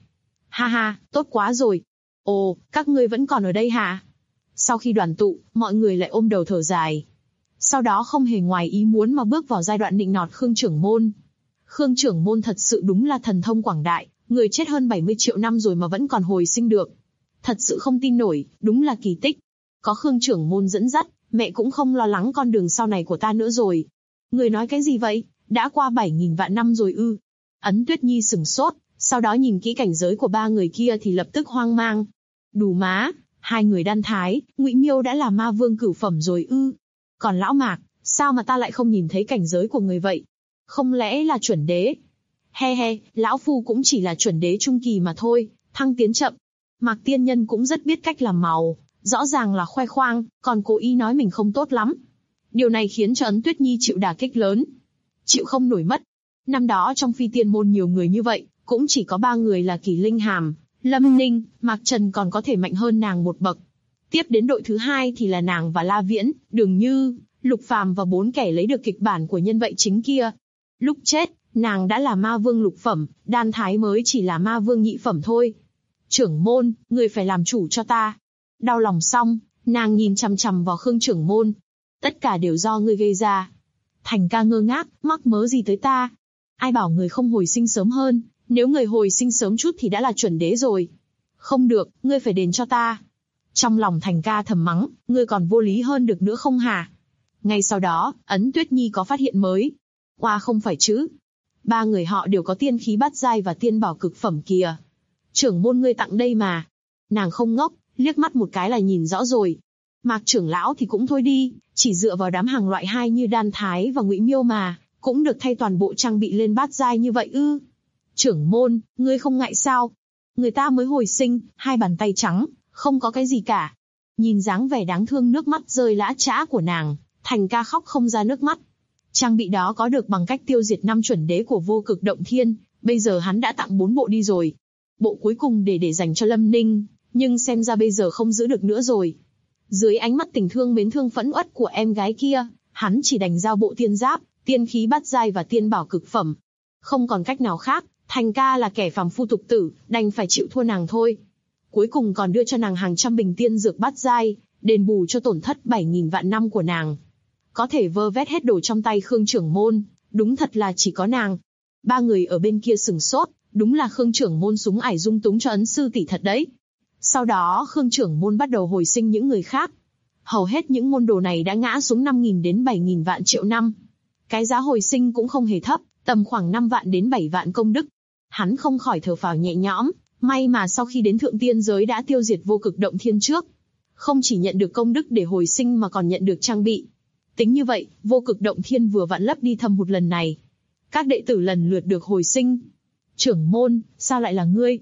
Ha, tốt quá rồi. Ồ, các ngươi vẫn còn ở đây hả? Sau khi đoàn tụ, mọi người lại ôm đầu thở dài. Sau đó không hề ngoài ý muốn mà bước vào giai đoạn nịnh nọt Khương trưởng môn. Khương trưởng môn thật sự đúng là thần thông quảng đại, người chết hơn 70 triệu năm rồi mà vẫn còn hồi sinh được. Thật sự không tin nổi, đúng là kỳ tích. Có Khương trưởng môn dẫn dắt, mẹ cũng không lo lắng con đường sau này của ta nữa rồi. Người nói cái gì vậy? Đã qua 7.000 vạn năm rồi ư? Ấn Tuyết Nhi sửng sốt, sau đó nhìn kỹ cảnh giới của ba người kia thì lập tức hoang mang. Đù má, hai người đan thái, Ngụy Miêu đã là ma vương cửu phẩm rồi ư? Còn lão Mạc, sao mà ta lại không nhìn thấy cảnh giới của người vậy? Không lẽ là chuẩn đế? He, lão phu cũng chỉ là chuẩn đế trung kỳ mà thôi, thăng tiến chậm. Mạc tiên nhân cũng rất biết cách làm màu, rõ ràng là khoe khoang, còn cố ý nói mình không tốt lắm. Điều này khiến cho Ấn Tuyết Nhi chịu đả kích lớn. Chịu không nổi mất. Năm đó trong Phi Tiên môn nhiều người như vậy, cũng chỉ có 3 người là Kỳ Linh Hàm, Lâm Ninh, Mạc Trần còn có thể mạnh hơn nàng một bậc. Tiếp đến đội thứ 2 thì là nàng và La Viễn, Đường Như, Lục Phàm và 4 kẻ lấy được kịch bản của nhân vật chính kia. Lúc chết, Nàng đã là ma vương lục phẩm, Đan Thái mới chỉ là ma vương nhị phẩm thôi. Trưởng môn, người phải làm chủ cho ta. Đau lòng xong, nàng nhìn chằm chằm vào Khương trưởng môn. Tất cả đều do ngươi gây ra. Thành ca ngơ ngác, mắc mớ gì tới ta? Ai bảo người không hồi sinh sớm hơn, nếu người hồi sinh sớm chút thì đã là chuẩn đế rồi. Không được, ngươi phải đền cho ta. Trong lòng Thành ca thầm mắng, ngươi còn vô lý hơn được nữa không hả? Ngay sau đó, Ấn Tuyết Nhi có phát hiện mới. Oa không phải chứ. Ba người họ đều có tiên khí bát giai và tiên bảo cực phẩm kìa. Trưởng môn ngươi tặng đây mà. Nàng không ngốc, liếc mắt một cái là nhìn rõ rồi. Mạc trưởng lão thì cũng thôi đi, chỉ dựa vào đám hàng loại 2 như Đan Thái và Ngụy Miêu mà, cũng được thay toàn bộ trang bị lên bát giai như vậy ư? Trưởng môn, ngươi không ngại sao? Người ta mới hồi sinh, 2 bàn tay trắng, không có cái gì cả. Nhìn dáng vẻ đáng thương nước mắt rơi lã chã của nàng, Thành ca khóc không ra nước mắt. Trang bị đó có được bằng cách tiêu diệt 5 chuẩn đế của Vô Cực Động Thiên, bây giờ hắn đã tặng 4 bộ đi rồi. Bộ cuối cùng để dành cho Lâm Ninh, nhưng xem ra bây giờ không giữ được nữa rồi. Dưới ánh mắt tình thương mến thương phẫn uất của em gái kia, hắn chỉ đành giao bộ tiên giáp, tiên khí bát giai và tiên bảo cực phẩm. Không còn cách nào khác, Thành ca là kẻ phàm phu tục tử, đành phải chịu thua nàng thôi. Cuối cùng còn đưa cho nàng hàng trăm bình tiên dược bát giai, đền bù cho tổn thất 7.000 vạn năm của nàng. Có thể vơ vét hết đồ trong tay Khương trưởng môn, đúng thật là chỉ có nàng. Ba người ở bên kia sừng sốt, đúng là Khương trưởng môn súng ải dung túng cho Ấn sư tỷ thật đấy. Sau đó Khương trưởng môn bắt đầu hồi sinh những người khác. Hầu hết những môn đồ này đã ngã xuống 5.000 đến 7.000 vạn triệu năm. Cái giá hồi sinh cũng không hề thấp, tầm khoảng 5 vạn đến 7 vạn công đức. Hắn không khỏi thở phào nhẹ nhõm, may mà sau khi đến thượng tiên giới đã tiêu diệt Vô Cực Động Thiên trước. Không chỉ nhận được công đức để hồi sinh mà còn nhận được trang bị. Tính như vậy, Vô Cực Động Thiên vừa vặn lấp đi thâm hụt lần này. Các đệ tử lần lượt được hồi sinh. Trưởng môn, sao lại là ngươi?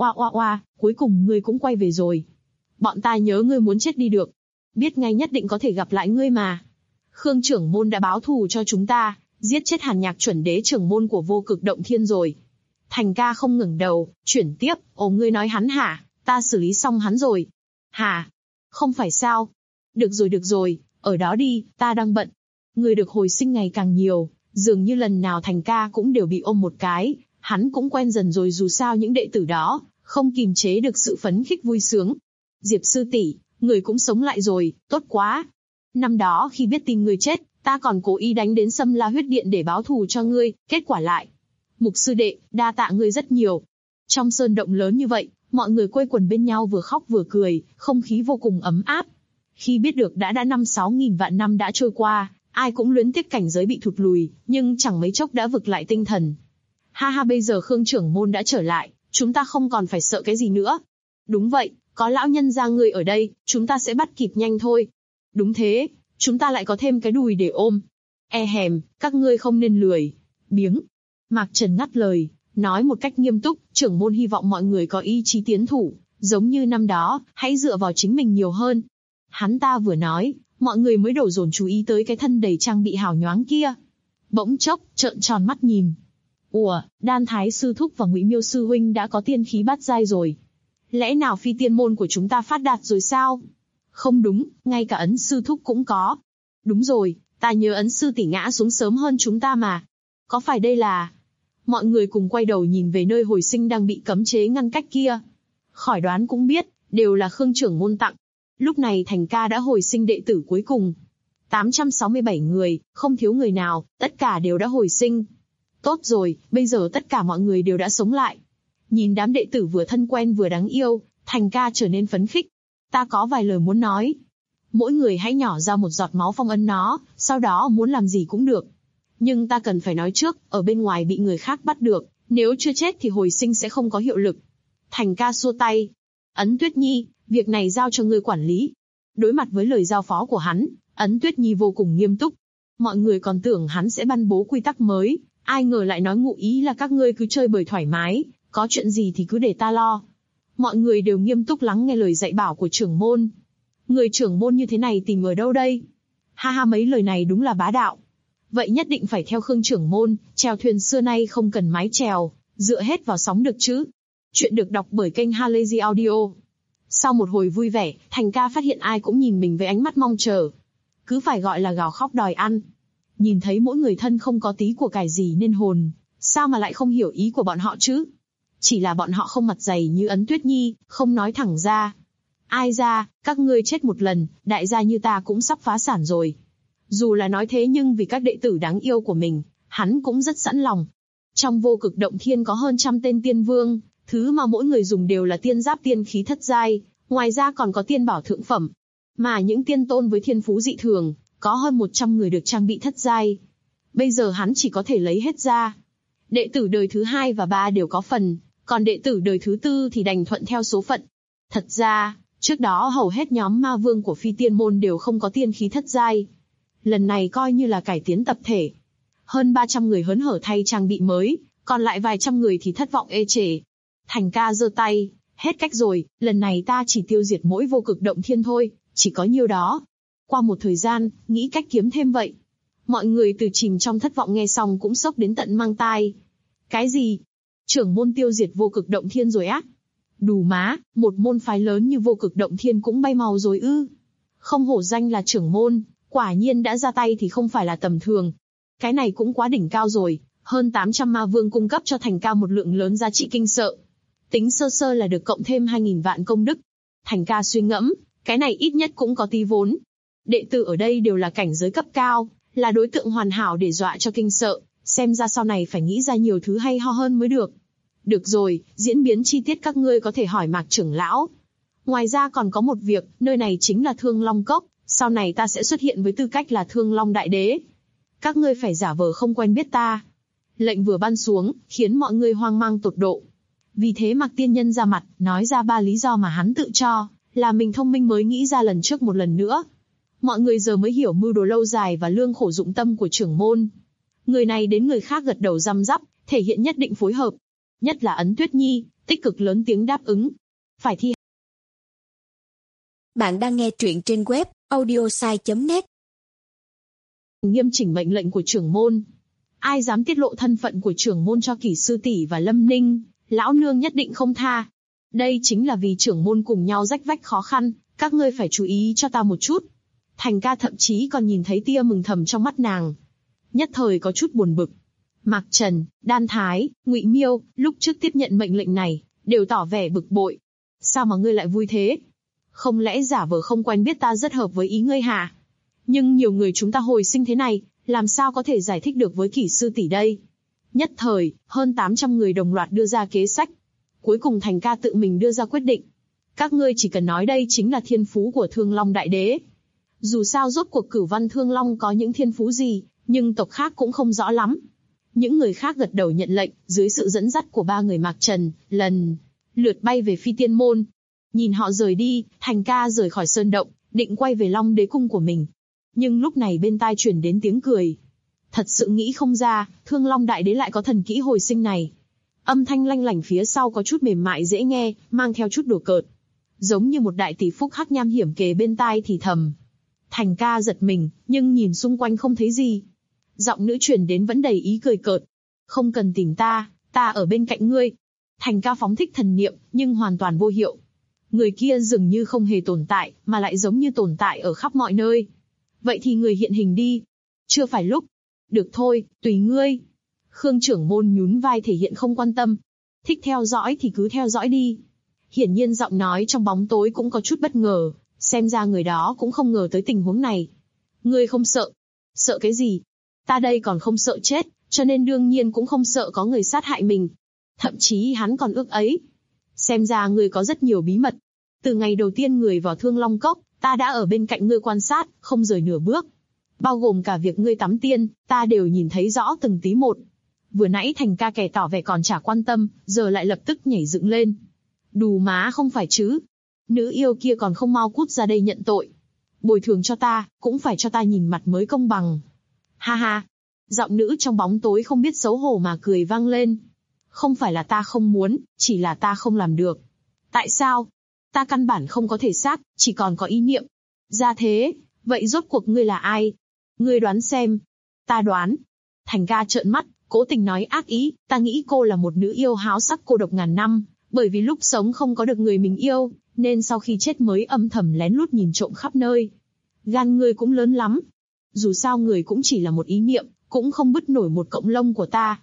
Oa, cuối cùng ngươi cũng quay về rồi. Bọn ta nhớ ngươi muốn chết đi được. Biết ngay nhất định có thể gặp lại ngươi mà. Khương trưởng môn đã báo thù cho chúng ta, giết chết Hàn Nhạc chuẩn đế trưởng môn của Vô Cực Động Thiên rồi. Thành ca không ngẩng đầu, chuyển tiếp, ngươi nói hắn hả? Ta xử lý xong hắn rồi. Hả? Không phải sao? Được rồi, ở đó đi, ta đang bận. Người được hồi sinh ngày càng nhiều, dường như lần nào Thành ca cũng đều bị ôm một cái, hắn cũng quen dần rồi dù sao những đệ tử đó, không kìm chế được sự phấn khích vui sướng. Diệp sư tỷ, người cũng sống lại rồi, tốt quá. Năm đó khi biết tin ngươi chết, ta còn cố ý đánh đến Sâm La huyết điện để báo thù cho ngươi, kết quả lại. Mục sư đệ, đa tạ ngươi rất nhiều. Trong sơn động lớn như vậy, mọi người quây quần bên nhau vừa khóc vừa cười, không khí vô cùng ấm áp. Khi biết được đã 5-6.000 vạn năm đã trôi qua, ai cũng luyến tiếc cảnh giới bị thụt lùi, nhưng chẳng mấy chốc đã vực lại tinh thần. Ha, bây giờ Khương trưởng môn đã trở lại, chúng ta không còn phải sợ cái gì nữa. Đúng vậy, có lão nhân gia ngươi ở đây, chúng ta sẽ bắt kịp nhanh thôi. Đúng thế, chúng ta lại có thêm cái đùi để ôm. Hèm, các ngươi không nên lười. Biếng. Mạc Trần ngắt lời, nói một cách nghiêm túc, trưởng môn hy vọng mọi người có ý chí tiến thủ, giống như năm đó, hãy dựa vào chính mình nhiều hơn. Hắn ta vừa nói, mọi người mới đổ dồn chú ý tới cái thân đầy trang bị hào nhoáng kia. Bỗng chốc, trợn tròn mắt nhìn. Ủa, Đan Thái sư thúc và Ngụy Miêu sư huynh đã có tiên khí bát giai rồi. Lẽ nào phi tiên môn của chúng ta phát đạt rồi sao? Không đúng, ngay cả Ấn sư thúc cũng có. Đúng rồi, ta nhớ Ấn sư tỷ ngã xuống sớm hơn chúng ta mà. Có phải đây là... Mọi người cùng quay đầu nhìn về nơi hồi sinh đang bị cấm chế ngăn cách kia. Khỏi đoán cũng biết, đều là Khương trưởng môn tặng. Lúc này Thành ca đã hồi sinh đệ tử cuối cùng. 867 người, không thiếu người nào, tất cả đều đã hồi sinh. Tốt rồi, bây giờ tất cả mọi người đều đã sống lại. Nhìn đám đệ tử vừa thân quen vừa đáng yêu, Thành ca trở nên phấn khích. Ta có vài lời muốn nói. Mỗi người hãy nhỏ ra một giọt máu phong ấn nó, sau đó muốn làm gì cũng được. Nhưng ta cần phải nói trước, ở bên ngoài bị người khác bắt được, nếu chưa chết thì hồi sinh sẽ không có hiệu lực. Thành ca xua tay. Ấn Tuyết Nhi, việc này giao cho ngươi quản lý. Đối mặt với lời giao phó của hắn, Ấn Tuyết Nhi vô cùng nghiêm túc. Mọi người còn tưởng hắn sẽ ban bố quy tắc mới, ai ngờ lại nói ngụ ý là các ngươi cứ chơi bời thoải mái, có chuyện gì thì cứ để ta lo. Mọi người đều nghiêm túc lắng nghe lời dạy bảo của trưởng môn. Người trưởng môn như thế này tìm ở đâu đây? Ha, mấy lời này đúng là bá đạo. Vậy nhất định phải theo Khương trưởng môn, chèo thuyền xưa nay không cần mái chèo, dựa hết vào sóng được chứ. Chuyện được đọc bởi kênh Halazy Audio. Sau một hồi vui vẻ, Thành ca phát hiện ai cũng nhìn mình với ánh mắt mong chờ. Cứ phải gọi là gào khóc đòi ăn. Nhìn thấy mỗi người thân không có tí của cải gì nên hồn, Sao mà lại không hiểu ý của bọn họ chứ? Chỉ là bọn họ không mặt dày như Ấn Tuyết Nhi, không nói thẳng ra. Ai ra, các ngươi chết một lần, đại gia như ta cũng sắp phá sản rồi. Dù là nói thế nhưng vì các đệ tử đáng yêu của mình, hắn cũng rất sẵn lòng. Trong vô cực động thiên có hơn 100 tên tiên vương, thứ mà mỗi người dùng đều là tiên giáp tiên khí thất giai, ngoài ra còn có tiên bảo thượng phẩm. Mà những tiên tôn với thiên phú dị thường, có hơn 100 người được trang bị thất giai. Bây giờ hắn chỉ có thể lấy hết ra. Đệ tử đời thứ 2 và 3 đều có phần, còn đệ tử đời thứ 4 thì đành thuận theo số phận. Thật ra, trước đó hầu hết nhóm ma vương của phi tiên môn đều không có tiên khí thất giai. Lần này coi như là cải tiến tập thể. Hơn 300 người hớn hở thay trang bị mới, còn lại vài trăm người thì thất vọng ê chề. Thành ca giơ tay, hết cách rồi, lần này ta chỉ tiêu diệt mỗi vô cực động thiên thôi, chỉ có nhiêu đó. Qua một thời gian, nghĩ cách kiếm thêm vậy. Mọi người từ chìm trong thất vọng nghe xong cũng sốc đến tận mang tai. Cái gì? Trưởng môn tiêu diệt vô cực động thiên rồi á? Đù má, một môn phái lớn như vô cực động thiên cũng bay màu rồi ư? Không hổ danh là trưởng môn, quả nhiên đã ra tay thì không phải là tầm thường. Cái này cũng quá đỉnh cao rồi, hơn 800 ma vương cung cấp cho Thành ca một lượng lớn giá trị kinh sợ. Tính sơ sơ là được cộng thêm 2.000 vạn công đức. Thành ca suy ngẫm, cái này ít nhất cũng có tí vốn. Đệ tử ở đây đều là cảnh giới cấp cao, là đối tượng hoàn hảo để dọa cho kinh sợ, xem ra sau này phải nghĩ ra nhiều thứ hay ho hơn mới được. Được rồi, diễn biến chi tiết các ngươi có thể hỏi Mạc trưởng lão. Ngoài ra còn có một việc, nơi này chính là Thương Long Cốc, sau này ta sẽ xuất hiện với tư cách là Thương Long Đại Đế. Các ngươi phải giả vờ không quen biết ta. Lệnh vừa ban xuống, khiến mọi người hoang mang tột độ. Vì thế Mạc Tiên Nhân ra mặt, nói ra 3 lý do mà hắn tự cho là mình thông minh mới nghĩ ra lần trước một lần nữa. Mọi người giờ mới hiểu mưu đồ lâu dài và lương khổ dụng tâm của trưởng môn. Người này đến người khác gật đầu răm rắp, thể hiện nhất định phối hợp. Nhất là Ấn Tuyết Nhi, tích cực lớn tiếng đáp ứng. Phải thi. Bạn đang nghe truyện trên web audiosai.net. Nghiêm chỉnh mệnh lệnh của trưởng môn. Ai dám tiết lộ thân phận của trưởng môn cho Kỷ sư tỷ và Lâm Ninh, lão nương nhất định không tha. Đây chính là vì trưởng môn cùng nhau rách vách khó khăn, các ngươi phải chú ý cho ta một chút. Thành ca thậm chí còn nhìn thấy tia mừng thầm trong mắt nàng. Nhất thời có chút buồn bực. Mạc Trần, Đan Thái, Ngụy Miêu, lúc trước tiếp nhận mệnh lệnh này, đều tỏ vẻ bực bội. Sao mà ngươi lại vui thế? Không lẽ giả vờ không quen biết ta rất hợp với ý ngươi hả? Nhưng nhiều người chúng ta hồi sinh thế này, làm sao có thể giải thích được với Kỷ sư tỷ đây? Nhất thời, hơn 800 người đồng loạt đưa ra kế sách. Cuối cùng Thành ca tự mình đưa ra quyết định. Các ngươi chỉ cần nói đây chính là thiên phú của Thương Long Đại Đế. Dù sao rốt cuộc Cửu Văn Thương Long có những thiên phú gì, nhưng tộc khác cũng không rõ lắm. Những người khác gật đầu nhận lệnh, dưới sự dẫn dắt của 3 người Mạc Trần, lần lượt bay về Phi Tiên Môn. Nhìn họ rời đi, Thành ca rời khỏi sơn động, định quay về Long Đế cung của mình. Nhưng lúc này bên tai truyền đến tiếng cười. Thật sự nghĩ không ra, Thương Long Đại Đế lại có thần kỹ hồi sinh này. Âm thanh lanh lảnh phía sau có chút mềm mại dễ nghe, mang theo chút đùa cợt. Giống như một đại tỷ phúc hắc nham hiểm kề bên tai thì thầm. Thành ca giật mình, nhưng nhìn xung quanh không thấy gì. Giọng nữ truyền đến vẫn đầy ý cười cợt. Không cần tìm ta, ta ở bên cạnh ngươi. Thành ca phóng thích thần niệm, nhưng hoàn toàn vô hiệu. Người kia dường như không hề tồn tại, mà lại giống như tồn tại ở khắp mọi nơi. Vậy thì người hiện hình đi. Chưa phải lúc. Được thôi, tùy ngươi. Khương trưởng môn nhún vai thể hiện không quan tâm. Thích theo dõi thì cứ theo dõi đi. Hiển nhiên giọng nói trong bóng tối cũng có chút bất ngờ, xem ra người đó cũng không ngờ tới tình huống này. Ngươi không sợ? Sợ cái gì? Ta đây còn không sợ chết, cho nên đương nhiên cũng không sợ có người sát hại mình. Thậm chí hắn còn ước ấy. Xem ra ngươi có rất nhiều bí mật. Từ ngày đầu tiên người vào Thương Long Cốc, ta đã ở bên cạnh ngươi quan sát, không rời nửa bước. Bao gồm cả việc ngươi tắm tiên, ta đều nhìn thấy rõ từng tí một. Vừa nãy Thành ca kẻ tỏ vẻ còn chả quan tâm, giờ lại lập tức nhảy dựng lên. Đù má không phải chứ. Nữ yêu kia còn không mau cút ra đây nhận tội. Bồi thường cho ta, cũng phải cho ta nhìn mặt mới công bằng. Ha ha. Giọng nữ trong bóng tối không biết xấu hổ mà cười vang lên. Không phải là ta không muốn, chỉ là ta không làm được. Tại sao? Ta căn bản không có thể xác, chỉ còn có ý niệm. Ra thế, vậy rốt cuộc ngươi là ai? Ngươi đoán xem. Ta đoán. Thành ca trợn mắt, cố tình nói ác ý, ta nghĩ cô là một nữ yêu háo sắc cô độc ngàn năm, bởi vì lúc sống không có được người mình yêu, nên sau khi chết mới âm thầm lén lút nhìn trộm khắp nơi. Gan ngươi cũng lớn lắm. Dù sao người cũng chỉ là một ý niệm, cũng không bứt nổi một cọng lông của ta.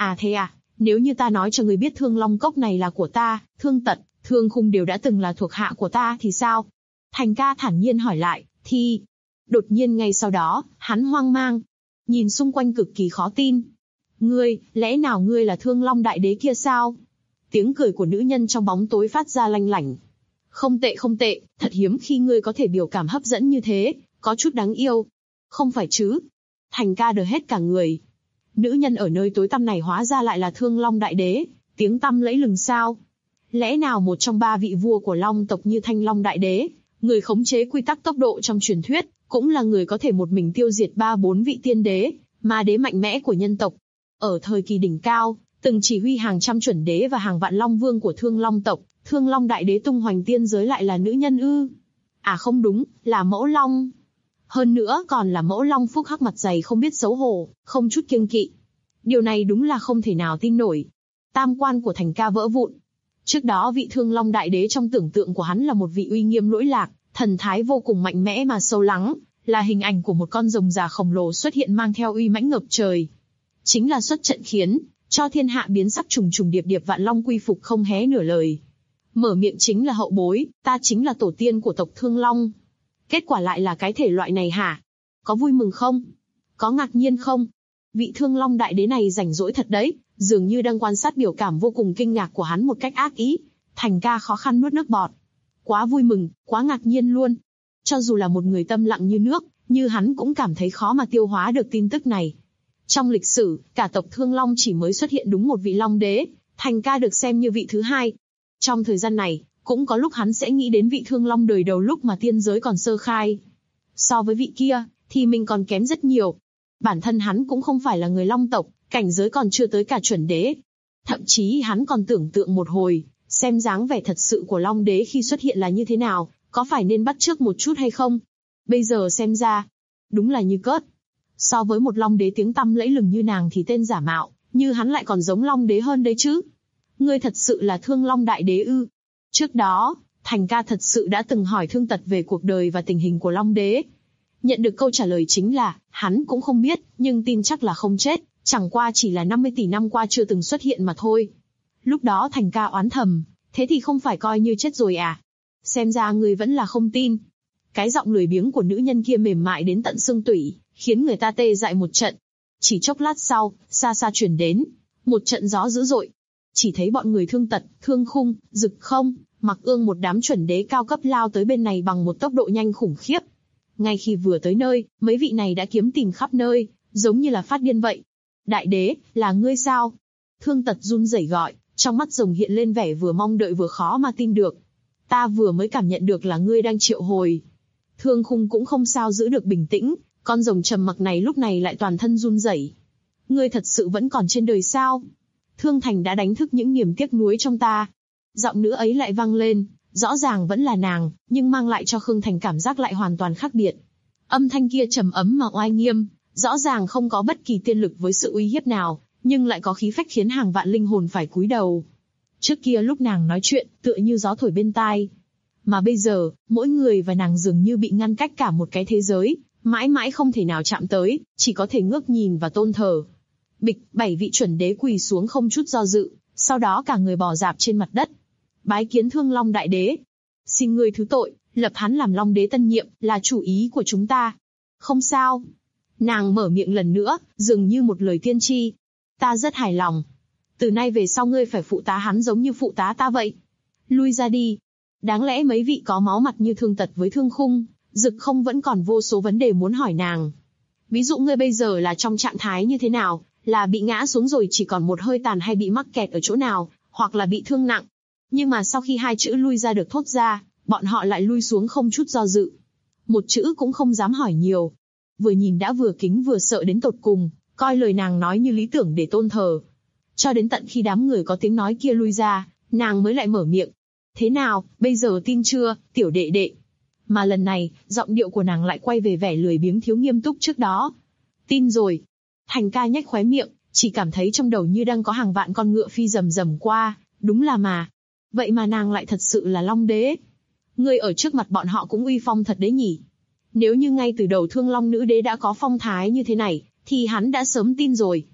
À thế à, nếu như ta nói cho ngươi biết Thương Long Cốc này là của ta, Thương Tật, Thương Khung đều đã từng là thuộc hạ của ta thì sao? Thành ca thản nhiên hỏi lại, thì... Đột nhiên ngay sau đó, hắn hoang mang, nhìn xung quanh cực kỳ khó tin. Ngươi, lẽ nào ngươi là Thương Long Đại Đế kia sao? Tiếng cười của nữ nhân trong bóng tối phát ra lanh lảnh. Không tệ không tệ, thật hiếm khi ngươi có thể biểu cảm hấp dẫn như thế, có chút đáng yêu. Không phải chứ? Thành ca đờ hết cả người. Nữ nhân ở nơi tối tăm này hóa ra lại là Thương Long Đại Đế, tiếng tăm lẫy lừng sao? Lẽ nào một trong 3 vị vua của Long tộc như Thanh Long Đại Đế, người khống chế quy tắc tốc độ trong truyền thuyết, cũng là người có thể một mình tiêu diệt 3-4 vị tiên đế, ma đế mạnh mẽ của nhân tộc. Ở thời kỳ đỉnh cao, từng chỉ huy hàng trăm chuẩn đế và hàng vạn long vương của Thương Long tộc, Thương Long Đại Đế tung hoành tiên giới lại là nữ nhân ư? À không đúng, là mẫu long. Hơn nữa còn là mẫu long phúc hắc mặt dày không biết xấu hổ, không chút kiêng kỵ. Điều này đúng là không thể nào tin nổi. Tam quan của Thành ca vỡ vụn. Trước đó vị Thương Long Đại Đế trong tưởng tượng của hắn là một vị uy nghiêm lỗi lạc, thần thái vô cùng mạnh mẽ mà sâu lắng, là hình ảnh của một con rồng già khổng lồ xuất hiện mang theo uy mãnh ngập trời. Chính là xuất trận khiến cho thiên hạ biến sắc, trùng trùng điệp điệp vạn long quy phục không hé nửa lời. Mở miệng chính là hậu bối, ta chính là tổ tiên của tộc Thương Long. Kết quả lại là cái thể loại này hả? Có vui mừng không? Có ngạc nhiên không? Vị Thương Long Đại Đế này rảnh rỗi thật đấy, dường như đang quan sát biểu cảm vô cùng kinh ngạc của hắn một cách ác ý. Thành ca khó khăn nuốt nước bọt. Quá vui mừng, quá ngạc nhiên luôn. Cho dù là một người tâm lặng như nước, như hắn cũng cảm thấy khó mà tiêu hóa được tin tức này. Trong lịch sử, cả tộc Thương Long chỉ mới xuất hiện đúng một vị Long Đế, Thành ca được xem như vị thứ hai. Trong thời gian này, cũng có lúc hắn sẽ nghĩ đến vị Thương Long đời đầu lúc mà tiên giới còn sơ khai. So với vị kia, thì mình còn kém rất nhiều. Bản thân hắn cũng không phải là người Long tộc, cảnh giới còn chưa tới cả chuẩn đế. Thậm chí hắn còn tưởng tượng một hồi, xem dáng vẻ thật sự của Long Đế khi xuất hiện là như thế nào, có phải nên bắt chước một chút hay không? Bây giờ xem ra, đúng là như cớt. So với một Long Đế tiếng tăm lẫy lừng như nàng thì tên giả mạo, như hắn lại còn giống Long Đế hơn đấy chứ. Ngươi thật sự là Thương Long Đại Đế ư? Trước đó, Thành ca thật sự đã từng hỏi Thương Tật về cuộc đời và tình hình của Long Đế. Nhận được câu trả lời chính là, hắn cũng không biết, nhưng tin chắc là không chết, chẳng qua chỉ là 50 tỷ năm qua chưa từng xuất hiện mà thôi. Lúc đó Thành ca oán thầm, thế thì không phải coi như chết rồi à? Xem ra ngươi vẫn là không tin. Cái giọng lười biếng của nữ nhân kia mềm mại đến tận xương tủy, khiến người ta tê dại một trận. Chỉ chốc lát sau, xa xa truyền đến một trận gió dữ dội. Chỉ thấy bọn người Thương Tật, Thương Khung, Dực Không, Mặc Ương một đám chuẩn đế cao cấp lao tới bên này bằng một tốc độ nhanh khủng khiếp. Ngay khi vừa tới nơi, mấy vị này đã kiếm tìm khắp nơi, giống như là phát điên vậy. Đại đế, là ngươi sao? Thương Tật run rẩy gọi, trong mắt rồng hiện lên vẻ vừa mong đợi vừa khó mà tin được. Ta vừa mới cảm nhận được là ngươi đang triệu hồi. Thương Khung cũng không sao giữ được bình tĩnh, con rồng trầm mặc này lúc này lại toàn thân run rẩy. Ngươi thật sự vẫn còn trên đời sao? Thương Thành đã đánh thức những niềm tiếc nuối trong ta. Giọng nữ ấy lại vang lên, rõ ràng vẫn là nàng, nhưng mang lại cho Khương Thành cảm giác lại hoàn toàn khác biệt. Âm thanh kia trầm ấm mà oai nghiêm, rõ ràng không có bất kỳ tiên lực với sự uy hiếp nào, nhưng lại có khí phách khiến hàng vạn linh hồn phải cúi đầu. Trước kia lúc nàng nói chuyện, tựa như gió thổi bên tai. Mà bây giờ, mỗi người và nàng dường như bị ngăn cách cả một cái thế giới, mãi mãi không thể nào chạm tới, chỉ có thể ngước nhìn và tôn thờ. Bịch, 7 vị chuẩn đế quỳ xuống không chút do dự, sau đó cả người bò rạp trên mặt đất. Bái kiến Thương Long Đại Đế. Xin ngươi thứ tội, lập hắn làm Long Đế tân nhiệm, là chủ ý của chúng ta. Không sao. Nàng mở miệng lần nữa, dường như một lời tiên tri. Ta rất hài lòng. Từ nay về sau ngươi phải phụ tá hắn giống như phụ tá ta vậy. Lui ra đi. Đáng lẽ mấy vị có máu mặt như Thương Tật với Thương Khung, Dực Không vẫn còn vô số vấn đề muốn hỏi nàng. Ví dụ ngươi bây giờ là trong trạng thái như thế nào, là bị ngã xuống rồi chỉ còn một hơi tàn hay bị mắc kẹt ở chỗ nào, hoặc là bị thương nặng. Nhưng mà sau khi hai chữ lui ra được thốt ra, bọn họ lại lui xuống không chút do dự. Một chữ cũng không dám hỏi nhiều. Vừa nhìn đã vừa kính vừa sợ đến tột cùng, coi lời nàng nói như lý tưởng để tôn thờ. Cho đến tận khi đám người có tiếng nói kia lui ra, nàng mới lại mở miệng. Thế nào, bây giờ tin chưa, tiểu đệ đệ? Mà lần này, giọng điệu của nàng lại quay về vẻ lười biếng thiếu nghiêm túc trước đó. Tin rồi. Thành ca nhếch khóe miệng, chỉ cảm thấy trong đầu như đang có hàng vạn con ngựa phi rầm rầm qua, đúng là mà. Vậy mà nàng lại thật sự là Long Đế. Ngươi ở trước mặt bọn họ cũng uy phong thật đấy nhỉ. Nếu như ngay từ đầu Thương Long nữ đế đã có phong thái như thế này, thì hắn đã sớm tin rồi.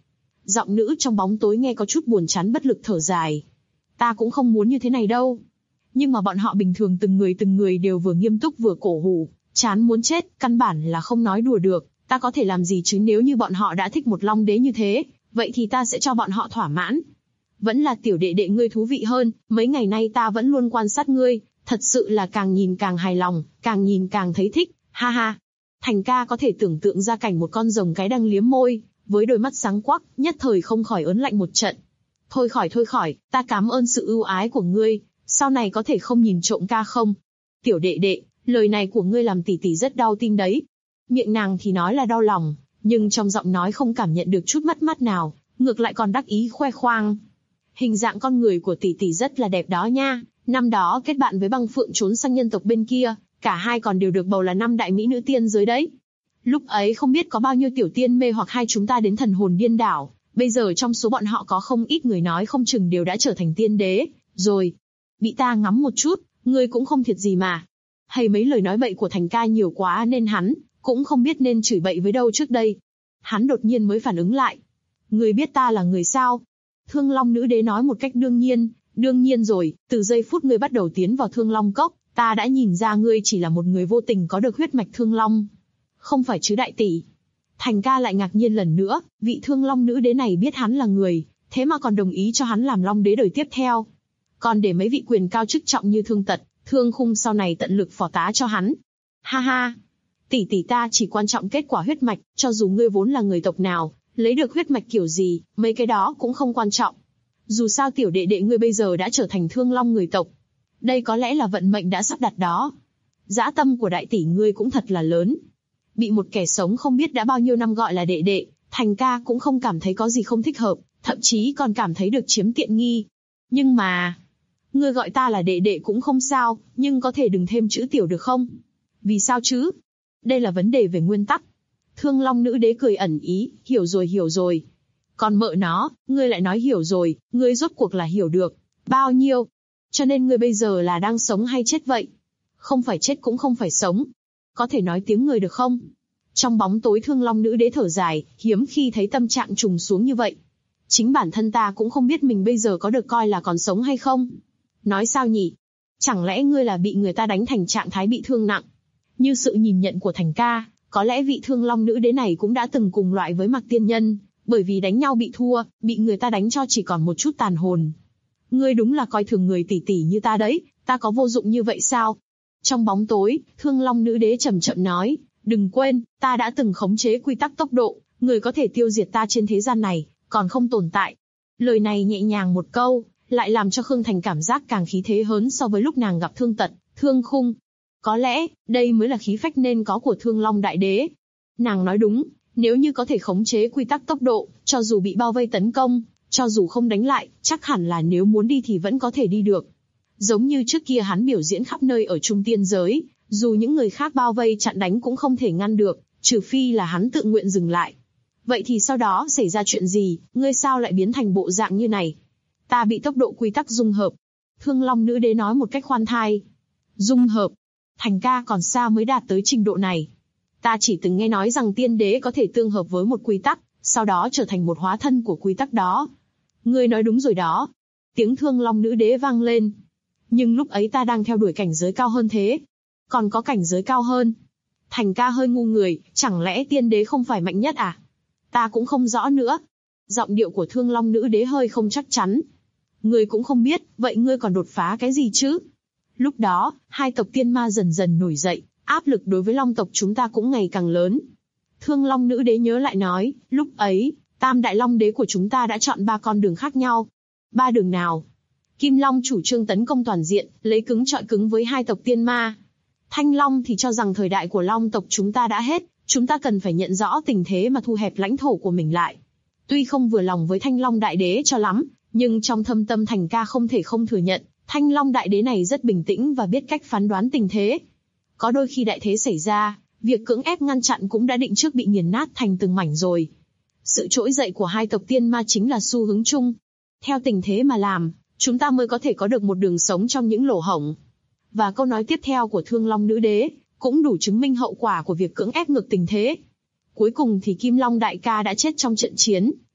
Giọng nữ trong bóng tối nghe có chút buồn chán bất lực thở dài. Ta cũng không muốn như thế này đâu. Nhưng mà bọn họ bình thường từng người đều vừa nghiêm túc vừa cổ hủ, chán muốn chết, căn bản là không nói đùa được. Ta có thể làm gì chứ, nếu như bọn họ đã thích một long đế như thế, vậy thì ta sẽ cho bọn họ thỏa mãn. Vẫn là tiểu đệ đệ ngươi thú vị hơn, mấy ngày nay ta vẫn luôn quan sát ngươi, thật sự là càng nhìn càng hài lòng, càng nhìn càng thấy thích, ha ha. Thành ca có thể tưởng tượng ra cảnh một con rồng cái đang liếm môi, với đôi mắt sáng quắc, nhất thời không khỏi ớn lạnh một trận. Thôi khỏi, ta cảm ơn sự ưu ái của ngươi, sau này có thể không nhìn trộm ca không? Tiểu đệ đệ, lời này của ngươi làm tỷ tỷ rất đau tim đấy. Miệng nàng thì nói là đau lòng, nhưng trong giọng nói không cảm nhận được chút mất mát nào, ngược lại còn đắc ý khoe khoang. Hình dạng con người của tỷ tỷ rất là đẹp đó nha, năm đó kết bạn với Băng Phượng trốn sang nhân tộc bên kia, cả hai còn đều được bầu là 5 đại mỹ nữ tiên giới đấy. Lúc ấy không biết có bao nhiêu tiểu tiên mê hoặc hai chúng ta đến thần hồn điên đảo, bây giờ trong số bọn họ có không ít người nói không chừng đều đã trở thành tiên đế, rồi. Bị ta ngắm một chút, ngươi cũng không thiệt gì mà. Hay mấy lời nói bậy của Thành ca nhiều quá nên hắn cũng không biết nên chửi bậy với đâu trước đây. Hắn đột nhiên mới phản ứng lại. Ngươi biết ta là người sao? Thương Long nữ đế nói một cách đương nhiên rồi, từ giây phút ngươi bắt đầu tiến vào Thương Long cốc, ta đã nhìn ra ngươi chỉ là một người vô tình có được huyết mạch Thương Long. Không phải chứ đại tỷ. Thành ca lại ngạc nhiên lần nữa, vị Thương Long nữ đế này biết hắn là người, thế mà còn đồng ý cho hắn làm Long đế đời tiếp theo. Còn để mấy vị quyền cao chức trọng như Thương Tật, Thương Khung sau này tận lực phò tá cho hắn. Ha ha. Tỷ tỷ ta chỉ quan trọng kết quả huyết mạch, cho dù ngươi vốn là người tộc nào, lấy được huyết mạch kiểu gì, mấy cái đó cũng không quan trọng. Dù sao tiểu đệ đệ ngươi bây giờ đã trở thành Thương Long người tộc. Đây có lẽ là vận mệnh đã sắp đặt đó. Dã tâm của đại tỷ ngươi cũng thật là lớn. Bị một kẻ sống không biết đã bao nhiêu năm gọi là đệ đệ, Thành ca cũng không cảm thấy có gì không thích hợp, thậm chí còn cảm thấy được chiếm tiện nghi. Nhưng mà, ngươi gọi ta là đệ đệ cũng không sao, nhưng có thể đừng thêm chữ tiểu được không? Vì sao chứ? Đây là vấn đề về nguyên tắc. Thương Long nữ đế cười ẩn ý, hiểu rồi. Còn mợ nó, ngươi lại nói hiểu rồi, ngươi rốt cuộc là hiểu được bao nhiêu? Cho nên ngươi bây giờ là đang sống hay chết vậy? Không phải chết cũng không phải sống. Có thể nói tiếng người được không? Trong bóng tối Thương Long nữ đế thở dài, hiếm khi thấy tâm trạng trùng xuống như vậy. Chính bản thân ta cũng không biết mình bây giờ có được coi là còn sống hay không. Nói sao nhỉ? Chẳng lẽ ngươi là bị người ta đánh thành trạng thái bị thương nặng? Như sự nhìn nhận của Thành ca, có lẽ vị Thương Long nữ đế này cũng đã từng cùng loại với Mạc Tiên Nhân, bởi vì đánh nhau bị thua, bị người ta đánh cho chỉ còn một chút tàn hồn. Ngươi đúng là coi thường người tỷ tỷ như ta đấy, ta có vô dụng như vậy sao? Trong bóng tối, Thương Long nữ đế chậm chậm nói, đừng quên, ta đã từng khống chế quy tắc tốc độ, người có thể tiêu diệt ta trên thế gian này, còn không tồn tại. Lời này nhẹ nhàng một câu, lại làm cho Khương Thành cảm giác càng khí thế hơn so với lúc nàng gặp Thương Tật, Thương Khung. Có lẽ, đây mới là khí phách nên có của Thương Long đại đế. Nàng nói đúng, nếu như có thể khống chế quy tắc tốc độ, cho dù bị bao vây tấn công, cho dù không đánh lại, chắc hẳn là nếu muốn đi thì vẫn có thể đi được. Giống như trước kia hắn biểu diễn khắp nơi ở Trung Tiên giới, dù những người khác bao vây chặn đánh cũng không thể ngăn được, trừ phi là hắn tự nguyện dừng lại. Vậy thì sau đó xảy ra chuyện gì, ngươi sao lại biến thành bộ dạng như này? Ta bị tốc độ quy tắc dung hợp. Thương Long nữ đế nói một cách khoan thai. Dung hợp? Thành ca còn xa mới đạt tới trình độ này. Ta chỉ từng nghe nói rằng tiên đế có thể tương hợp với một quy tắc, sau đó trở thành một hóa thân của quy tắc đó. Ngươi nói đúng rồi đó. Tiếng Thương Long nữ đế vang lên. Nhưng lúc ấy ta đang theo đuổi cảnh giới cao hơn thế. Còn có cảnh giới cao hơn. Thành ca hơi ngu người, chẳng lẽ tiên đế không phải mạnh nhất à? Ta cũng không rõ nữa. Giọng điệu của Thương Long nữ đế hơi không chắc chắn. Ngươi cũng không biết, vậy ngươi còn đột phá cái gì chứ? Lúc đó, hai tộc tiên ma dần dần nổi dậy, áp lực đối với Long tộc chúng ta cũng ngày càng lớn. Thương Long nữ đế nhớ lại nói, lúc ấy, Tam Đại Long đế của chúng ta đã chọn 3 con đường khác nhau. 3 đường nào? Kim Long chủ trương tấn công toàn diện, lấy cứng chọi cứng với hai tộc tiên ma. Thanh Long thì cho rằng thời đại của Long tộc chúng ta đã hết, chúng ta cần phải nhận rõ tình thế mà thu hẹp lãnh thổ của mình lại. Tuy không vừa lòng với Thanh Long đại đế cho lắm, nhưng trong thâm tâm Thành ca không thể không thừa nhận, Thanh Long đại đế này rất bình tĩnh và biết cách phán đoán tình thế. Có đôi khi đại thế xảy ra, việc cưỡng ép ngăn chặn cũng đã định trước bị nghiền nát thành từng mảnh rồi. Sự trỗi dậy của hai tộc tiên ma chính là xu hướng chung. Theo tình thế mà làm, chúng ta mới có thể có được một đường sống trong những lỗ hổng. Và câu nói tiếp theo của Thương Long nữ đế cũng đủ chứng minh hậu quả của việc cưỡng ép ngược tình thế. Cuối cùng thì Kim Long đại ca đã chết trong trận chiến,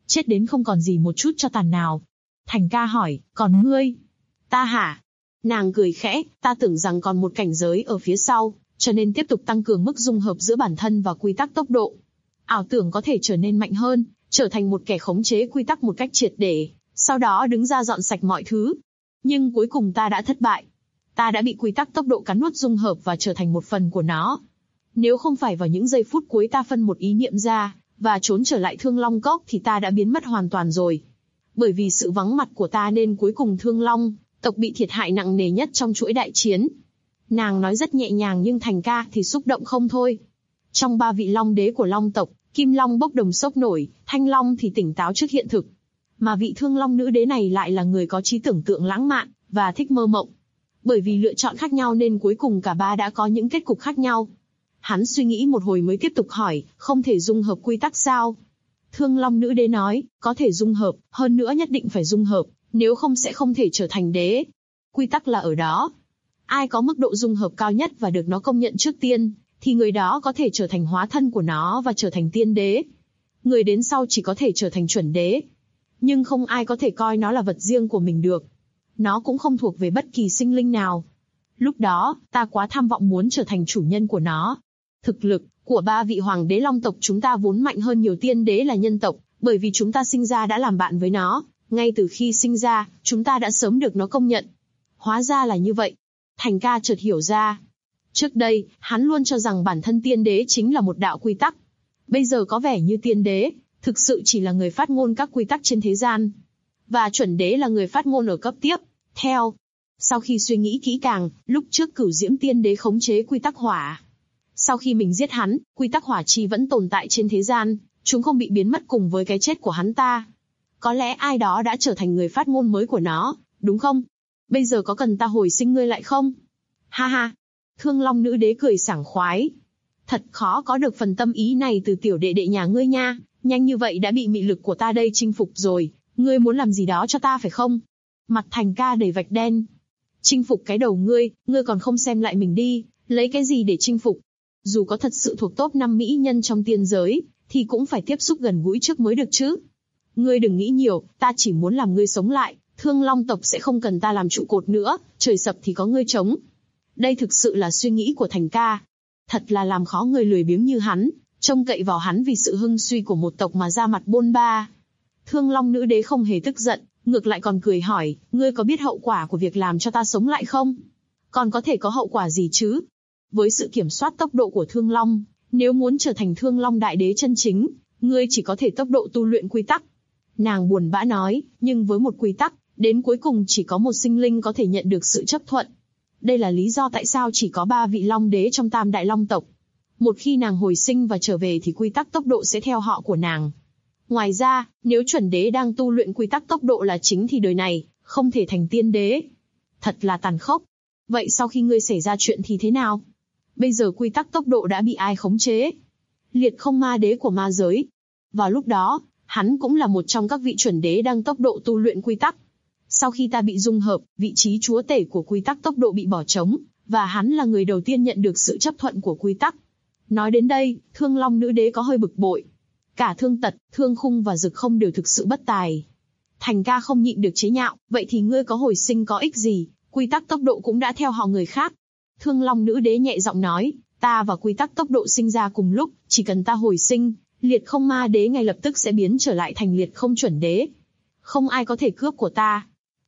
chết đến không còn gì một chút cho tàn nào. Thành ca hỏi, còn ngươi? Ta hả? Nàng cười khẽ, ta tưởng rằng còn một cảnh giới ở phía sau, cho nên tiếp tục tăng cường mức dung hợp giữa bản thân và quy tắc tốc độ. Ảo tưởng có thể trở nên mạnh hơn, trở thành một kẻ khống chế quy tắc một cách triệt để, sau đó đứng ra dọn sạch mọi thứ. Nhưng cuối cùng ta đã thất bại. Ta đã bị quy tắc tốc độ cắn nuốt dung hợp và trở thành một phần của nó. Nếu không phải vào những giây phút cuối ta phân một ý niệm ra, và trốn trở lại Thương Long Cốc thì ta đã biến mất hoàn toàn rồi. Bởi vì sự vắng mặt của ta nên cuối cùng Thương Long tộc bị thiệt hại nặng nề nhất trong chuỗi đại chiến. Nàng nói rất nhẹ nhàng nhưng Thành ca thì xúc động không thôi. Trong 3 vị Long đế của Long tộc, Kim Long bốc đồng sốc nổi, Thanh Long thì tỉnh táo trước hiện thực. Mà vị Thương Long nữ đế này lại là người có trí tưởng tượng lãng mạn, và thích mơ mộng. Bởi vì lựa chọn khác nhau nên cuối cùng cả ba đã có những kết cục khác nhau. Hắn suy nghĩ một hồi mới tiếp tục hỏi, không thể dung hợp quy tắc sao? Thương Long nữ đế nói, có thể dung hợp, hơn nữa nhất định phải dung hợp, nếu không sẽ không thể trở thành đế. Quy tắc là ở đó. Ai có mức độ dung hợp cao nhất và được nó công nhận trước tiên, thì người đó có thể trở thành hóa thân của nó và trở thành tiên đế. Người đến sau chỉ có thể trở thành chuẩn đế. Nhưng không ai có thể coi nó là vật riêng của mình được. Nó cũng không thuộc về bất kỳ sinh linh nào. Lúc đó, ta quá tham vọng muốn trở thành chủ nhân của nó. Thực lực của 3 vị hoàng đế Long tộc chúng ta vốn mạnh hơn nhiều tiên đế là nhân tộc, bởi vì chúng ta sinh ra đã làm bạn với nó. Ngay từ khi sinh ra, chúng ta đã sớm được nó công nhận. Hóa ra là như vậy. Thành ca chợt hiểu ra. Trước đây, hắn luôn cho rằng bản thân tiên đế chính là một đạo quy tắc. Bây giờ có vẻ như tiên đế, thực sự chỉ là người phát ngôn các quy tắc trên thế gian. Và chuẩn đế là người phát ngôn ở cấp tiếp theo. Sau khi suy nghĩ kỹ càng, lúc trước Cửu Diễm tiên đế khống chế quy tắc hỏa. Sau khi mình giết hắn, quy tắc hỏa chi vẫn tồn tại trên thế gian, chúng không bị biến mất cùng với cái chết của hắn ta. Có lẽ ai đó đã trở thành người phát ngôn mới của nó, đúng không? Bây giờ có cần ta hồi sinh ngươi lại không? Ha ha! Thương Long nữ đế cười sảng khoái. Thật khó có được phần tâm ý này từ tiểu đệ đệ nhà ngươi nha, nhanh như vậy đã bị mị lực của ta đây chinh phục rồi, ngươi muốn làm gì đó cho ta phải không? Mặt Thành ca đầy vạch đen. Chinh phục cái đầu ngươi còn không xem lại mình đi, lấy cái gì để chinh phục? Dù có thật sự thuộc top 5 mỹ nhân trong tiên giới, thì cũng phải tiếp xúc gần gũi trước mới được chứ. Ngươi đừng nghĩ nhiều, ta chỉ muốn làm ngươi sống lại, Thương Long tộc sẽ không cần ta làm trụ cột nữa, trời sập thì có ngươi chống. Đây thực sự là suy nghĩ của Thành ca. Thật là làm khó người lười biếng như hắn, trông cậy vào hắn vì sự hưng suy của một tộc mà ra mặt bôn ba. Thương Long nữ đế không hề tức giận, ngược lại còn cười hỏi, ngươi có biết hậu quả của việc làm cho ta sống lại không? Còn có thể có hậu quả gì chứ? Với sự kiểm soát tốc độ của Thương Long, nếu muốn trở thành Thương Long đại đế chân chính, ngươi chỉ có thể tốc độ tu luyện quy tắc. Nàng buồn bã nói, nhưng với một quy tắc, đến cuối cùng chỉ có một sinh linh có thể nhận được sự chấp thuận. Đây là lý do tại sao chỉ có 3 vị Long đế trong Tam Đại Long tộc. Một khi nàng hồi sinh và trở về thì quy tắc tốc độ sẽ theo họ của nàng. Ngoài ra, nếu chuẩn đế đang tu luyện quy tắc tốc độ là chính thì đời này không thể thành tiên đế. Thật là tàn khốc. Vậy sau khi ngươi xảy ra chuyện thì thế nào? Bây giờ quy tắc tốc độ đã bị ai khống chế? Liệt Không ma đế của ma giới. Vào lúc đó, hắn cũng là một trong các vị chuẩn đế đang tốc độ tu luyện quy tắc. Sau khi ta bị dung hợp, vị trí chúa tể của quy tắc tốc độ bị bỏ trống, và hắn là người đầu tiên nhận được sự chấp thuận của quy tắc. Nói đến đây, Thương Long nữ đế có hơi bực bội. Cả Thương Tật, Thương Khung và Dực Không đều thực sự bất tài. Thành ca không nhịn được chế nhạo, vậy thì ngươi có hồi sinh có ích gì, quy tắc tốc độ cũng đã theo họ người khác. Thương Long nữ đế nhẹ giọng nói, ta và quy tắc tốc độ sinh ra cùng lúc, chỉ cần ta hồi sinh, Liệt Không ma đế ngay lập tức sẽ biến trở lại thành Liệt Không chuẩn đế. Không ai có thể cướp của ta.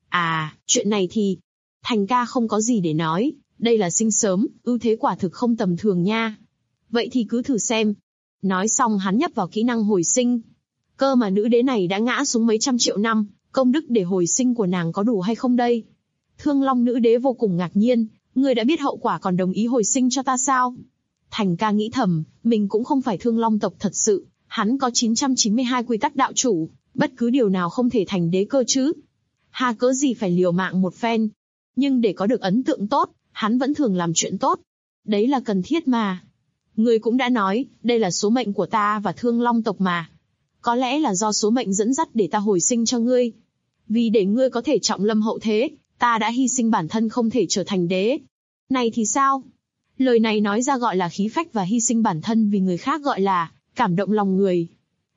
À, chuyện này thì... Thành ca không có gì để nói, đây là sinh sớm, ưu thế quả thực không tầm thường nha. Vậy thì cứ thử xem. Nói xong hắn nhấp vào kỹ năng hồi sinh. Cơ mà nữ đế này đã ngã xuống mấy trăm triệu năm, công đức để hồi sinh của nàng có đủ hay không đây? Thương Long nữ đế vô cùng ngạc nhiên, ngươi đã biết hậu quả còn đồng ý hồi sinh cho ta sao? Thành ca nghĩ thầm, mình cũng không phải Thương Long tộc thật sự, hắn có 992 quy tắc đạo chủ, bất cứ điều nào không thể thành đế cơ chứ. Hà cớ gì phải liều mạng một phen. Nhưng để có được ấn tượng tốt, hắn vẫn thường làm chuyện tốt. Đấy là cần thiết mà. Ngươi cũng đã nói, đây là số mệnh của ta và Thương Long tộc mà. Có lẽ là do số mệnh dẫn dắt để ta hồi sinh cho ngươi. Vì để ngươi có thể trọng lâm hậu thế, ta đã hy sinh bản thân không thể trở thành đế. Này thì sao? Lời này nói ra gọi là khí phách và hy sinh bản thân vì người khác gọi là cảm động lòng người.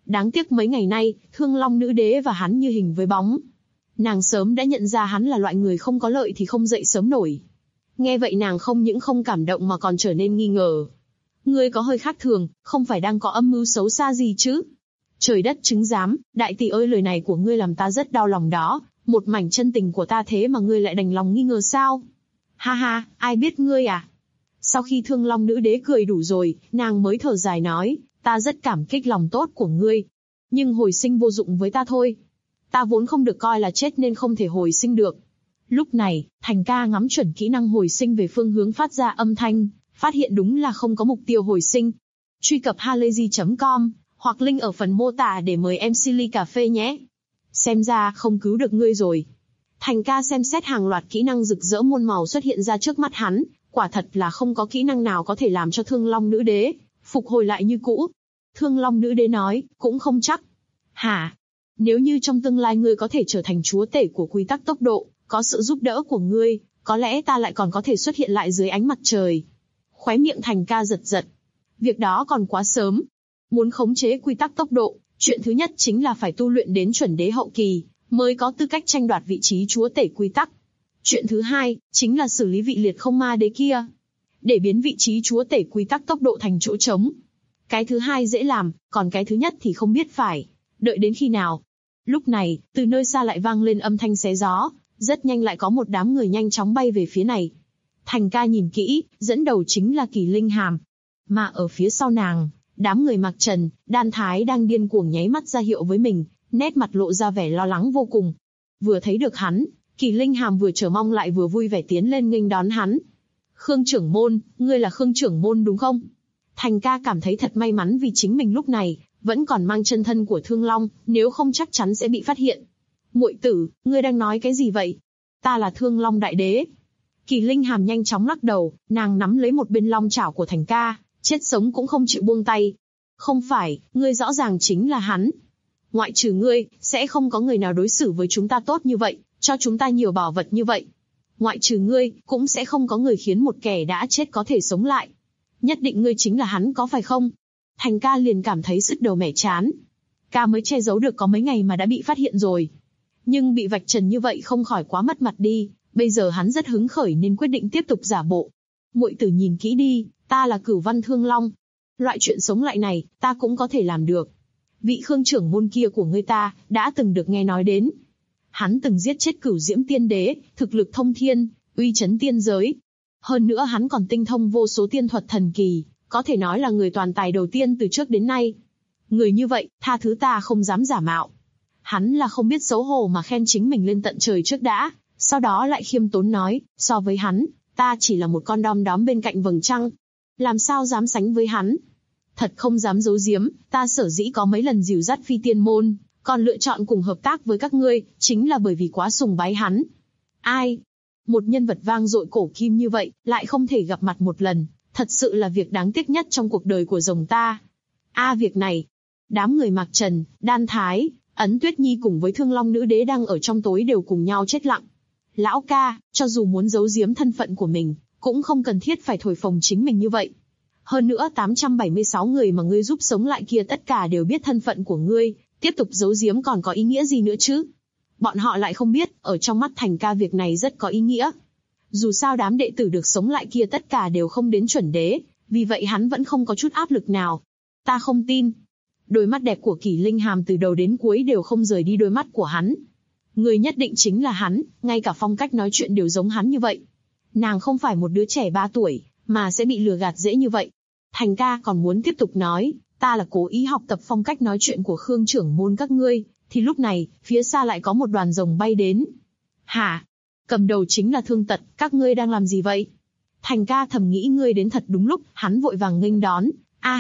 Đáng tiếc mấy ngày nay, Thương Long Nữ Đế và hắn như hình với bóng. Nàng sớm đã nhận ra hắn là loại người không có lợi thì không dậy sớm nổi. Nghe vậy nàng không những không cảm động mà còn trở nên nghi ngờ. Ngươi có hơi khác thường, không phải đang có âm mưu xấu xa gì chứ? Trời đất chứng giám, đại tỷ ơi, lời này của ngươi làm ta rất đau lòng đó, một mảnh chân tình của ta thế mà ngươi lại đành lòng nghi ngờ sao? Ha ha, ai biết ngươi à? Sau khi Thương Long Nữ Đế cười đủ rồi, nàng mới thở dài nói, ta rất cảm kích lòng tốt của ngươi. Nhưng hồi sinh vô dụng với ta thôi. Ta vốn không được coi là chết nên không thể hồi sinh được. Lúc này, Thành Ca ngắm chuẩn kỹ năng hồi sinh về phương hướng phát ra âm thanh, phát hiện đúng là không có mục tiêu hồi sinh. Truy cập halayzi.com, hoặc link ở phần mô tả để mời em Silly cà phê nhé. Xem ra không cứu được ngươi rồi. Thành Ca xem xét hàng loạt kỹ năng rực rỡ muôn màu xuất hiện ra trước mắt hắn, quả thật là không có kỹ năng nào có thể làm cho Thương Long Nữ Đế phục hồi lại như cũ. Thương Long Nữ Đế nói, cũng không chắc. Hả? Nếu như trong tương lai ngươi có thể trở thành chúa tể của quy tắc tốc độ, có sự giúp đỡ của ngươi, có lẽ ta lại còn có thể xuất hiện lại dưới ánh mặt trời. Khóe miệng Thành Ca giật giật. Việc đó còn quá sớm. Muốn khống chế quy tắc tốc độ, chuyện thứ nhất chính là phải tu luyện đến chuẩn đế hậu kỳ, mới có tư cách tranh đoạt vị trí chúa tể quy tắc. Chuyện thứ hai, chính là xử lý vị liệt không ma đế kia, để biến vị trí chúa tể quy tắc tốc độ thành chỗ trống. Cái thứ hai dễ làm, còn cái thứ nhất thì không biết phải đợi đến khi nào. Lúc này, từ nơi xa lại vang lên âm thanh xé gió, rất nhanh lại có một đám người nhanh chóng bay về phía này. Thành Ca nhìn kỹ, dẫn đầu chính là Kỳ Linh Hàm. Mà ở phía sau nàng, đám người Mạc Trần, Đan Thái đang điên cuồng nháy mắt ra hiệu với mình, nét mặt lộ ra vẻ lo lắng vô cùng. Vừa thấy được hắn, Kỳ Linh Hàm vừa chờ mong lại vừa vui vẻ tiến lên nghênh đón hắn. Khương trưởng môn, ngươi là Khương trưởng môn đúng không? Thành Ca cảm thấy thật may mắn vì chính mình lúc này vẫn còn mang chân thân của Thương Long, nếu không chắc chắn sẽ bị phát hiện. Muội tử, ngươi đang nói cái gì vậy? Ta là Thương Long Đại Đế. Kỳ Linh Hàm nhanh chóng lắc đầu, nàng nắm lấy một bên long chảo của Thành Ca, chết sống cũng không chịu buông tay. Không phải, ngươi rõ ràng chính là hắn. Ngoại trừ ngươi, sẽ không có người nào đối xử với chúng ta tốt như vậy, cho chúng ta nhiều bảo vật như vậy. Ngoại trừ ngươi, cũng sẽ không có người khiến một kẻ đã chết có thể sống lại. Nhất định ngươi chính là hắn có phải không? Thành Ca liền cảm thấy sứt đầu mẻ chán. Ca mới che giấu được có mấy ngày mà đã bị phát hiện rồi. Nhưng bị vạch trần như vậy không khỏi quá mất mặt đi, bây giờ hắn rất hứng khởi nên quyết định tiếp tục giả bộ. Muội tử nhìn kỹ đi, ta là Cửu Văn Thương Long. Loại chuyện sống lại này, ta cũng có thể làm được. Vị Khương trưởng môn kia của ngươi ta, đã từng được nghe nói đến. Hắn từng giết chết Cửu Diễm Tiên Đế, thực lực thông thiên, uy chấn tiên giới. Hơn nữa hắn còn tinh thông vô số tiên thuật thần kỳ, có thể nói là người toàn tài đầu tiên từ trước đến nay. Người như vậy, tha thứ ta không dám giả mạo. Hắn là không biết xấu hổ mà khen chính mình lên tận trời trước đã, sau đó lại khiêm tốn nói, so với hắn, ta chỉ là một con đom đóm bên cạnh vầng trăng. Làm sao dám sánh với hắn? Thật không dám giấu giếm, ta sở dĩ có mấy lần dìu dắt Phi Tiên Môn, còn lựa chọn cùng hợp tác với các ngươi, chính là bởi vì quá sùng bái hắn. Ai? Một nhân vật vang dội cổ kim như vậy, lại không thể gặp mặt một lần, thật sự là việc đáng tiếc nhất trong cuộc đời của rồng ta. Việc này, đám người Mạc Trần, Đan Thái, Ấn Tuyết Nhi cùng với Thương Long Nữ Đế đang ở trong tối đều cùng nhau chết lặng. Lão ca, cho dù muốn giấu giếm thân phận của mình, cũng không cần thiết phải thổi phồng chính mình như vậy. Hơn nữa 876 người mà ngươi giúp sống lại kia tất cả đều biết thân phận của ngươi, tiếp tục giấu giếm còn có ý nghĩa gì nữa chứ? Bọn họ lại không biết, ở trong mắt Thành Ca việc này rất có ý nghĩa. Dù sao đám đệ tử được sống lại kia tất cả đều không đến chuẩn đế, vì vậy hắn vẫn không có chút áp lực nào. Ta không tin. Đôi mắt đẹp của Kỳ Linh Hàm từ đầu đến cuối đều không rời đi đôi mắt của hắn. Người nhất định chính là hắn, ngay cả phong cách nói chuyện đều giống hắn như vậy. Nàng không phải một đứa trẻ 3 tuổi, mà sẽ bị lừa gạt dễ như vậy. Thành Ca còn muốn tiếp tục nói, ta là cố ý học tập phong cách nói chuyện của Khương trưởng môn các ngươi, thì lúc này, phía xa lại có một đoàn rồng bay đến. Hả? Cầm đầu chính là Thương Tật, các ngươi đang làm gì vậy? Thành Ca thầm nghĩ ngươi đến thật đúng lúc, hắn vội vàng nghênh đón.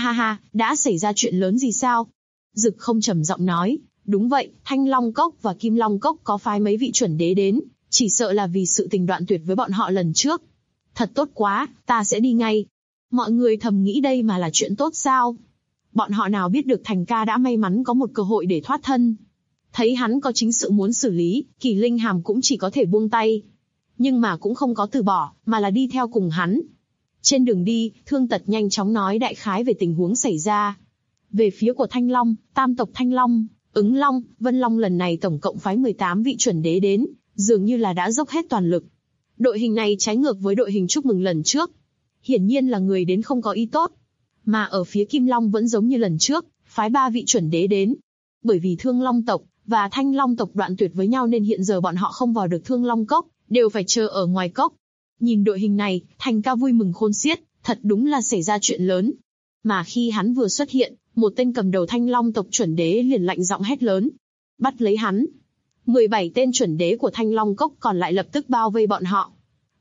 Đã xảy ra chuyện lớn gì sao? Dực Không trầm giọng nói, đúng vậy, Thanh Long Cốc và Kim Long Cốc có phái mấy vị chuẩn đế đến, chỉ sợ là vì sự tình đoạn tuyệt với bọn họ lần trước. Thật tốt quá, ta sẽ đi ngay. Mọi người thầm nghĩ đây mà là chuyện tốt sao? Bọn họ nào biết được Thành Ca đã may mắn có một cơ hội để thoát thân. Thấy hắn có chính sự muốn xử lý, Kỳ Linh Hàm cũng chỉ có thể buông tay. Nhưng mà cũng không có từ bỏ, mà là đi theo cùng hắn. Trên đường đi, Thương Tật nhanh chóng nói đại khái về tình huống xảy ra. Về phía của Thanh Long, tam tộc Thanh Long, Ứng Long, Vân Long lần này tổng cộng phái 18 vị chuẩn đế đến, dường như là đã dốc hết toàn lực. Đội hình này trái ngược với đội hình chúc mừng lần trước. Hiển nhiên là người đến không có ý tốt. Mà ở phía Kim Long vẫn giống như lần trước, phái 3 vị chuẩn đế đến. Bởi vì Thương Long tộc và Thanh Long tộc đoạn tuyệt với nhau nên hiện giờ bọn họ không vào được Thương Long cốc, đều phải chờ ở ngoài cốc. Nhìn đội hình này, Thành Ca vui mừng khôn xiết, thật đúng là xảy ra chuyện lớn. Mà khi hắn vừa xuất hiện, một tên cầm đầu Thanh Long tộc chuẩn đế liền lạnh giọng hét lớn. Bắt lấy hắn. 17 tên chuẩn đế của Thanh Long cốc còn lại lập tức bao vây bọn họ.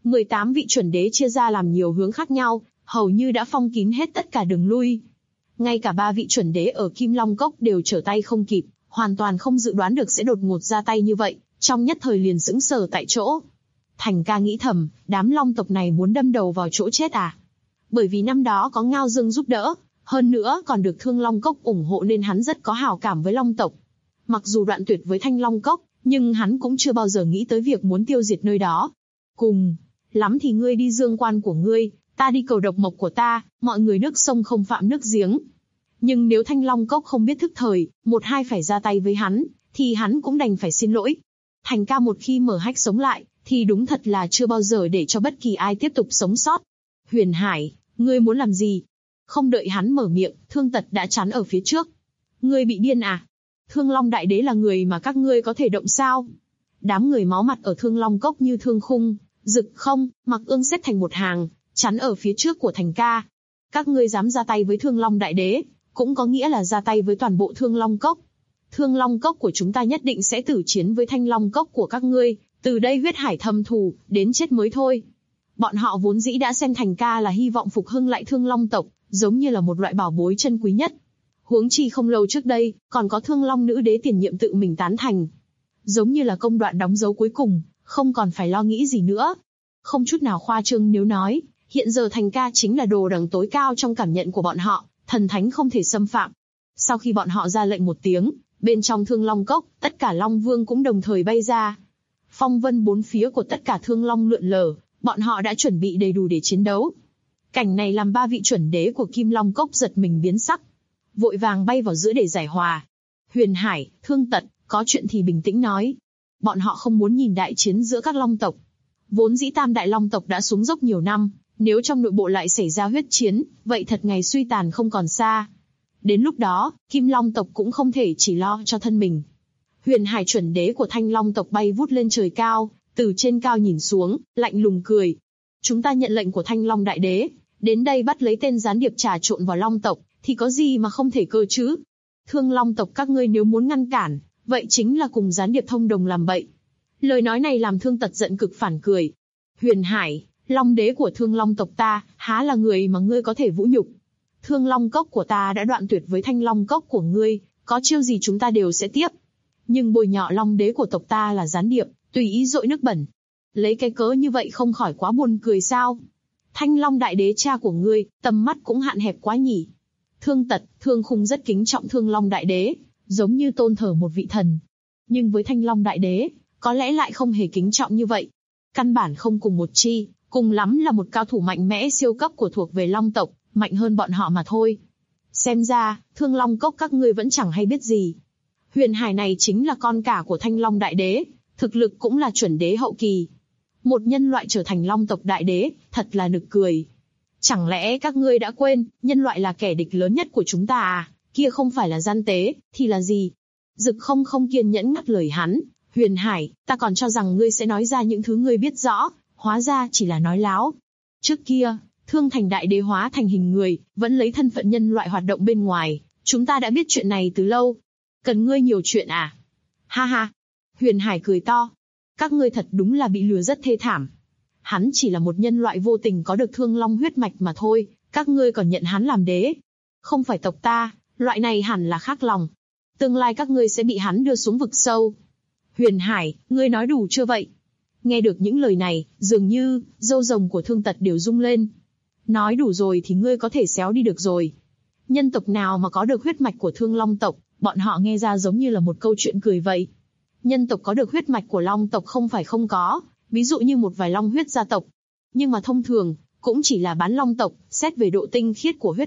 18 vị chuẩn đế chia ra làm nhiều hướng khác nhau, hầu như đã phong kín hết tất cả đường lui. Ngay cả 3 vị chuẩn đế ở Kim Long cốc đều trở tay không kịp, hoàn toàn không dự đoán được sẽ đột ngột ra tay như vậy, trong nhất thời liền sững sờ tại chỗ. Thành Ca nghĩ thầm, đám Long tộc này muốn đâm đầu vào chỗ chết à? Bởi vì năm đó có Ngao Dương giúp đỡ, hơn nữa còn được Thương Long cốc ủng hộ nên hắn rất có hảo cảm với Long tộc. Mặc dù đoạn tuyệt với Thanh Long cốc, nhưng hắn cũng chưa bao giờ nghĩ tới việc muốn tiêu diệt nơi đó. Cùng lắm thì ngươi đi dương quan của ngươi, ta đi cầu độc mộc của ta, mọi người nước sông không phạm nước giếng. Nhưng nếu Thanh Long cốc không biết thức thời, một hai phải ra tay với hắn, thì hắn cũng đành phải xin lỗi. Thành Ca một khi mở hách sống lại, thì đúng thật là chưa bao giờ để cho bất kỳ ai tiếp tục sống sót. Huyền Hải, ngươi muốn làm gì? Không đợi hắn mở miệng, Thương Tật đã chắn ở phía trước. Ngươi bị điên à? Thương Long Đại Đế là người mà các ngươi có thể động sao? Đám người máu mặt ở Thương Long cốc như Thương Khung, Dực Không, Mặc Ương xếp thành một hàng, chắn ở phía trước của Thành Ca. Các ngươi dám ra tay với Thương Long Đại Đế, cũng có nghĩa là ra tay với toàn bộ Thương Long cốc. Thương Long cốc của chúng ta nhất định sẽ tử chiến với Thanh Long cốc của các ngươi, từ đây huyết hải thâm thù, đến chết mới thôi. Bọn họ vốn dĩ đã xem Thành Ca là hy vọng phục hưng lại Thương Long tộc, giống như là một loại bảo bối chân quý nhất. Huống chi không lâu trước đây, còn có Thương Long nữ đế tiền nhiệm tự mình tán thành. Giống như là công đoạn đóng dấu cuối cùng, không còn phải lo nghĩ gì nữa. Không chút nào khoa trương nếu nói, hiện giờ Thành Ca chính là đồ đằng tối cao trong cảm nhận của bọn họ, thần thánh không thể xâm phạm. Sau khi bọn họ ra lệnh một tiếng, bên trong Thương Long cốc, tất cả Long Vương cũng đồng thời bay ra. Phong vân bốn phía của tất cả Thương Long lượn lờ, bọn họ đã chuẩn bị đầy đủ để chiến đấu. Cảnh này làm 3 vị chuẩn đế của Kim Long cốc giật mình biến sắc, vội vàng bay vào giữa để giải hòa. Huyền Hải, Thương Tật, có chuyện thì bình tĩnh nói. Bọn họ không muốn nhìn đại chiến giữa các Long tộc. Vốn dĩ Tam Đại Long tộc đã xuống dốc nhiều năm, nếu trong nội bộ lại xảy ra huyết chiến, vậy thật ngày suy tàn không còn xa. Đến lúc đó, Kim Long tộc cũng không thể chỉ lo cho thân mình. Huyền Hải chuẩn đế của Thanh Long tộc bay vút lên trời cao, từ trên cao nhìn xuống, lạnh lùng cười. Chúng ta nhận lệnh của Thanh Long Đại Đế, đến đây bắt lấy tên gián điệp trà trộn vào Long tộc, thì có gì mà không thể cơ chứ? Thương Long tộc các ngươi nếu muốn ngăn cản, vậy chính là cùng gián điệp thông đồng làm bậy. Lời nói này làm Thương Tật giận cực phản cười. Huyền Hải, Long đế của Thương Long tộc ta, há là người mà ngươi có thể vũ nhục? Thương Long cốc của ta đã đoạn tuyệt với Thanh Long cốc của ngươi, có chiêu gì chúng ta đều sẽ tiếp. Nhưng bôi nhọ Long đế của tộc ta là gián điệp, tùy ý dội nước bẩn. Lấy cái cớ như vậy không khỏi quá buồn cười sao? Thanh Long Đại Đế cha của ngươi, tầm mắt cũng hạn hẹp quá nhỉ? Thương Tật, Thương Khung rất kính trọng Thương Long Đại Đế, giống như tôn thờ một vị thần. Nhưng với Thanh Long Đại Đế, có lẽ lại không hề kính trọng như vậy. Căn bản không cùng một chi, cùng lắm là một cao thủ mạnh mẽ siêu cấp của thuộc về Long tộc, mạnh hơn bọn họ mà thôi. Xem ra, Thương Long cốc các ngươi vẫn chẳng hay biết gì. Huyền Hải này chính là con cả của Thanh Long Đại Đế, thực lực cũng là chuẩn đế hậu kỳ. Một nhân loại trở thành Long tộc Đại Đế, thật là nực cười. Chẳng lẽ các ngươi đã quên, nhân loại là kẻ địch lớn nhất của chúng ta à? Kia không phải là gian tế, thì là gì? Dực Không không kiên nhẫn ngắt lời hắn. Huyền Hải, ta còn cho rằng ngươi sẽ nói ra những thứ ngươi biết rõ, hóa ra chỉ là nói láo. Trước kia, Thương Thành Đại Đế hóa thành hình người, vẫn lấy thân phận nhân loại hoạt động bên ngoài. Chúng ta đã biết chuyện này từ lâu. Cần ngươi nhiều chuyện à? Ha ha. Huyền Hải cười to. Các ngươi thật đúng là bị lừa rất thê thảm. Hắn chỉ là một nhân loại vô tình có được Thương Long huyết mạch mà thôi, các ngươi còn nhận hắn làm đế. Không phải tộc ta, loại này hẳn là khác lòng. Tương lai các ngươi sẽ bị hắn đưa xuống vực sâu. Huyền Hải, ngươi nói đủ chưa vậy? Nghe được những lời này, dường như râu rồng của Thương Tật đều rung lên. Nói đủ rồi thì ngươi có thể xéo đi được rồi. Nhân tộc nào mà có được huyết mạch của Thương Long tộc, bọn họ nghe ra giống như là một câu chuyện cười vậy. Nhân tộc có được huyết mạch của Long tộc không phải không có, ví dụ như một vài Long huyết gia tộc. Nhưng mà thông thường, cũng chỉ là bán Long tộc, xét về độ tinh khiết của huyết mạch,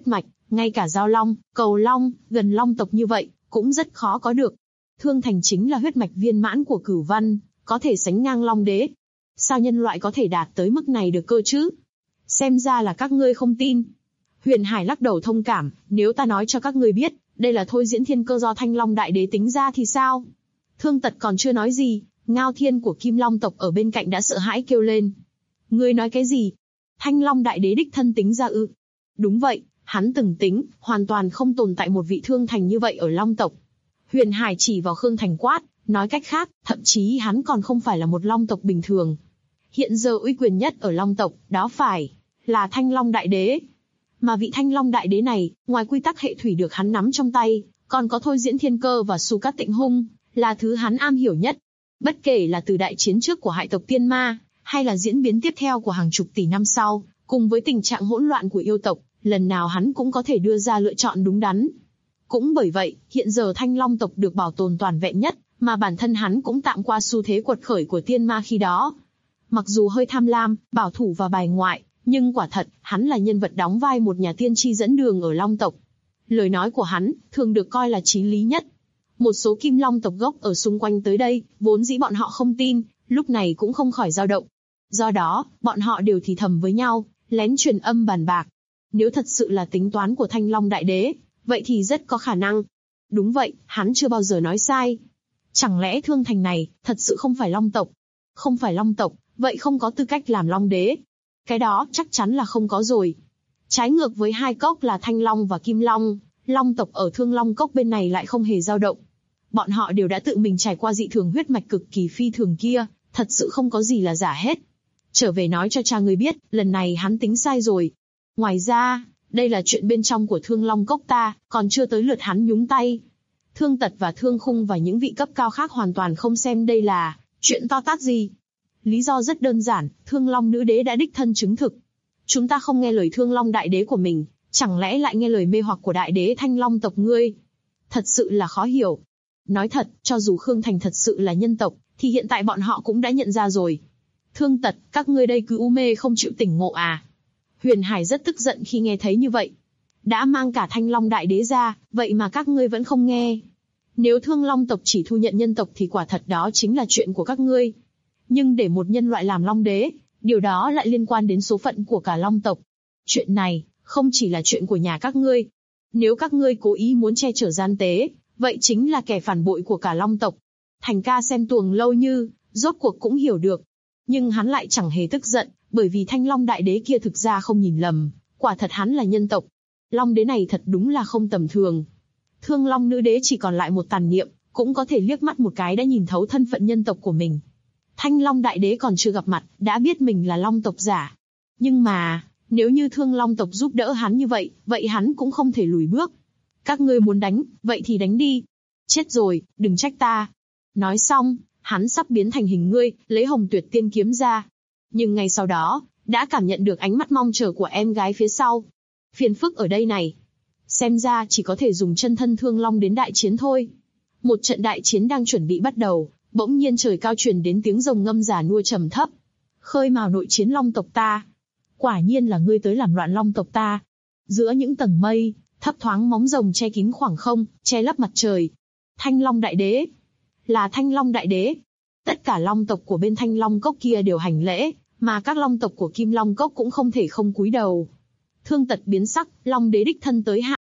Ngay cả giao long, cầu long, gần long tộc như vậy, cũng rất khó có được. Thương Thành chính là huyết mạch viên mãn của Cửu Văn, có thể sánh ngang long đế. Sao nhân loại có thể đạt tới mức này được cơ chứ? Xem ra là các ngươi không tin. Huyền Hải lắc đầu thông cảm, nếu ta nói cho các ngươi biết, đây là thôi diễn thiên cơ do Thanh Long Đại Đế tính ra thì sao? Thương Tật còn chưa nói gì, Ngao Thiên của Kim Long tộc ở bên cạnh đã sợ hãi kêu lên. Ngươi nói cái gì? Thanh Long Đại Đế đích thân tính ra ư? Đúng vậy, hắn từng tính, hoàn toàn không tồn tại một vị Thương Thành như vậy ở Long tộc. Huyền Hải chỉ vào Khương Thành quát, nói cách khác, thậm chí hắn còn không phải là một Long tộc bình thường. Hiện giờ uy quyền nhất ở Long tộc, đó phải là Thanh Long Đại Đế. Mà vị Thanh Long Đại Đế này, ngoài quy tắc hệ thủy được hắn nắm trong tay, còn có thôi diễn thiên cơ và Su Cát Tịnh Hung, là thứ hắn am hiểu nhất. Bất kể là từ đại chiến trước của Hải tộc Tiên Ma, hay là diễn biến tiếp theo của hàng chục tỷ năm sau, cùng với tình trạng hỗn loạn của yêu tộc, lần nào hắn cũng có thể đưa ra lựa chọn đúng đắn. Cũng bởi vậy, hiện giờ Thanh Long tộc được bảo tồn toàn vẹn nhất, mà bản thân hắn cũng tạm qua xu thế quật khởi của Tiên Ma khi đó. Mặc dù hơi tham lam, bảo thủ và bài ngoại, nhưng quả thật, hắn là nhân vật đóng vai một nhà tiên tri dẫn đường ở Long tộc. Lời nói của hắn, thường được coi là chí lý nhất. Một số Kim Long tộc gốc ở xung quanh tới đây, vốn dĩ bọn họ không tin, lúc này cũng không khỏi dao động. Do đó, bọn họ đều thì thầm với nhau, lén truyền âm bàn bạc. Nếu thật sự là tính toán của Thanh Long Đại Đế, vậy thì rất có khả năng. Đúng vậy, hắn chưa bao giờ nói sai. Chẳng lẽ Thương Thành này, thật sự không phải Long tộc? Không phải Long tộc, vậy không có tư cách làm Long Đế. Cái đó chắc chắn là không có rồi. Trái ngược với hai cốc là Thanh Long và Kim Long, Long tộc ở Thương Long cốc bên này lại không hề dao động. Bọn họ đều đã tự mình trải qua dị thường huyết mạch cực kỳ phi thường kia, thật sự không có gì là giả hết. Trở về nói cho cha ngươi biết, lần này hắn tính sai rồi. Ngoài ra, đây là chuyện bên trong của Thương Long cốc ta, còn chưa tới lượt hắn nhúng tay. Thương Tật và Thương Khung và những vị cấp cao khác hoàn toàn không xem đây là chuyện to tát gì. Lý do rất đơn giản, Thương Long nữ đế đã đích thân chứng thực. Chúng ta không nghe lời Thương Long Đại Đế của mình, chẳng lẽ lại nghe lời mê hoặc của Đại Đế Thanh Long tộc ngươi? Thật sự là khó hiểu. Nói thật, cho dù Khương Thành thật sự là nhân tộc, thì hiện tại bọn họ cũng đã nhận ra rồi. Thương Tật, các ngươi đây cứ u mê không chịu tỉnh ngộ à? Huyền Hải rất tức giận khi nghe thấy như vậy. Đã mang cả Thanh Long Đại Đế ra, vậy mà các ngươi vẫn không nghe. Nếu Thương Long tộc chỉ thu nhận nhân tộc thì quả thật đó chính là chuyện của các ngươi. Nhưng để một nhân loại làm Long Đế, điều đó lại liên quan đến số phận của cả Long tộc. Chuyện này, không chỉ là chuyện của nhà các ngươi. Nếu các ngươi cố ý muốn che chở gian tế, vậy chính là kẻ phản bội của cả Long tộc. Thành ca xem tuồng lâu như, rốt cuộc cũng hiểu được. Nhưng hắn lại chẳng hề tức giận, bởi vì Thanh Long Đại Đế kia thực ra không nhìn lầm, quả thật hắn là nhân tộc. Long Đế này thật đúng là không tầm thường. Thương Long nữ đế chỉ còn lại một tàn niệm, cũng có thể liếc mắt một cái đã nhìn thấu thân phận nhân tộc của mình. Thanh Long Đại Đế còn chưa gặp mặt, đã biết mình là Long tộc giả. Nhưng mà, nếu như Thương Long tộc giúp đỡ hắn như vậy, vậy hắn cũng không thể lùi bước. Các ngươi muốn đánh, vậy thì đánh đi. Chết rồi, đừng trách ta. Nói xong, hắn sắp biến thành hình ngươi, lấy Hồng Tuyệt Tiên kiếm ra. Nhưng ngay sau đó, đã cảm nhận được ánh mắt mong chờ của em gái phía sau. Phiền phức ở đây này. Xem ra chỉ có thể dùng chân thân Thương Long đến đại chiến thôi. Một trận đại chiến đang chuẩn bị bắt đầu, bỗng nhiên trời cao truyền đến tiếng rồng ngâm già nua trầm thấp. Khơi mào nội chiến Long tộc ta. Quả nhiên là ngươi tới làm loạn Long tộc ta. Giữa những tầng mây, thấp thoáng móng rồng che kín khoảng không, che lấp mặt trời. Thanh Long Đại Đế. Là Thanh Long Đại Đế. Tất cả Long tộc của bên Thanh Long cốc kia đều hành lễ, mà các Long tộc của Kim Long cốc cũng không thể không cúi đầu. Thương Tật biến sắc, Long Đế đích thân tới hạ.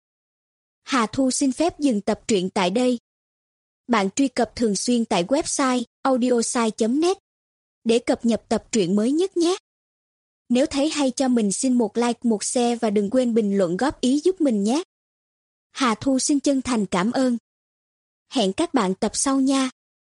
Hà Thu xin phép dừng tập truyện tại đây. Bạn truy cập thường xuyên tại website audiosai.net để cập nhật tập truyện mới nhất nhé. Nếu thấy hay cho mình xin một like, một share và đừng quên bình luận góp ý giúp mình nhé. Hà Thu xin chân thành cảm ơn. Hẹn các bạn tập sau nha.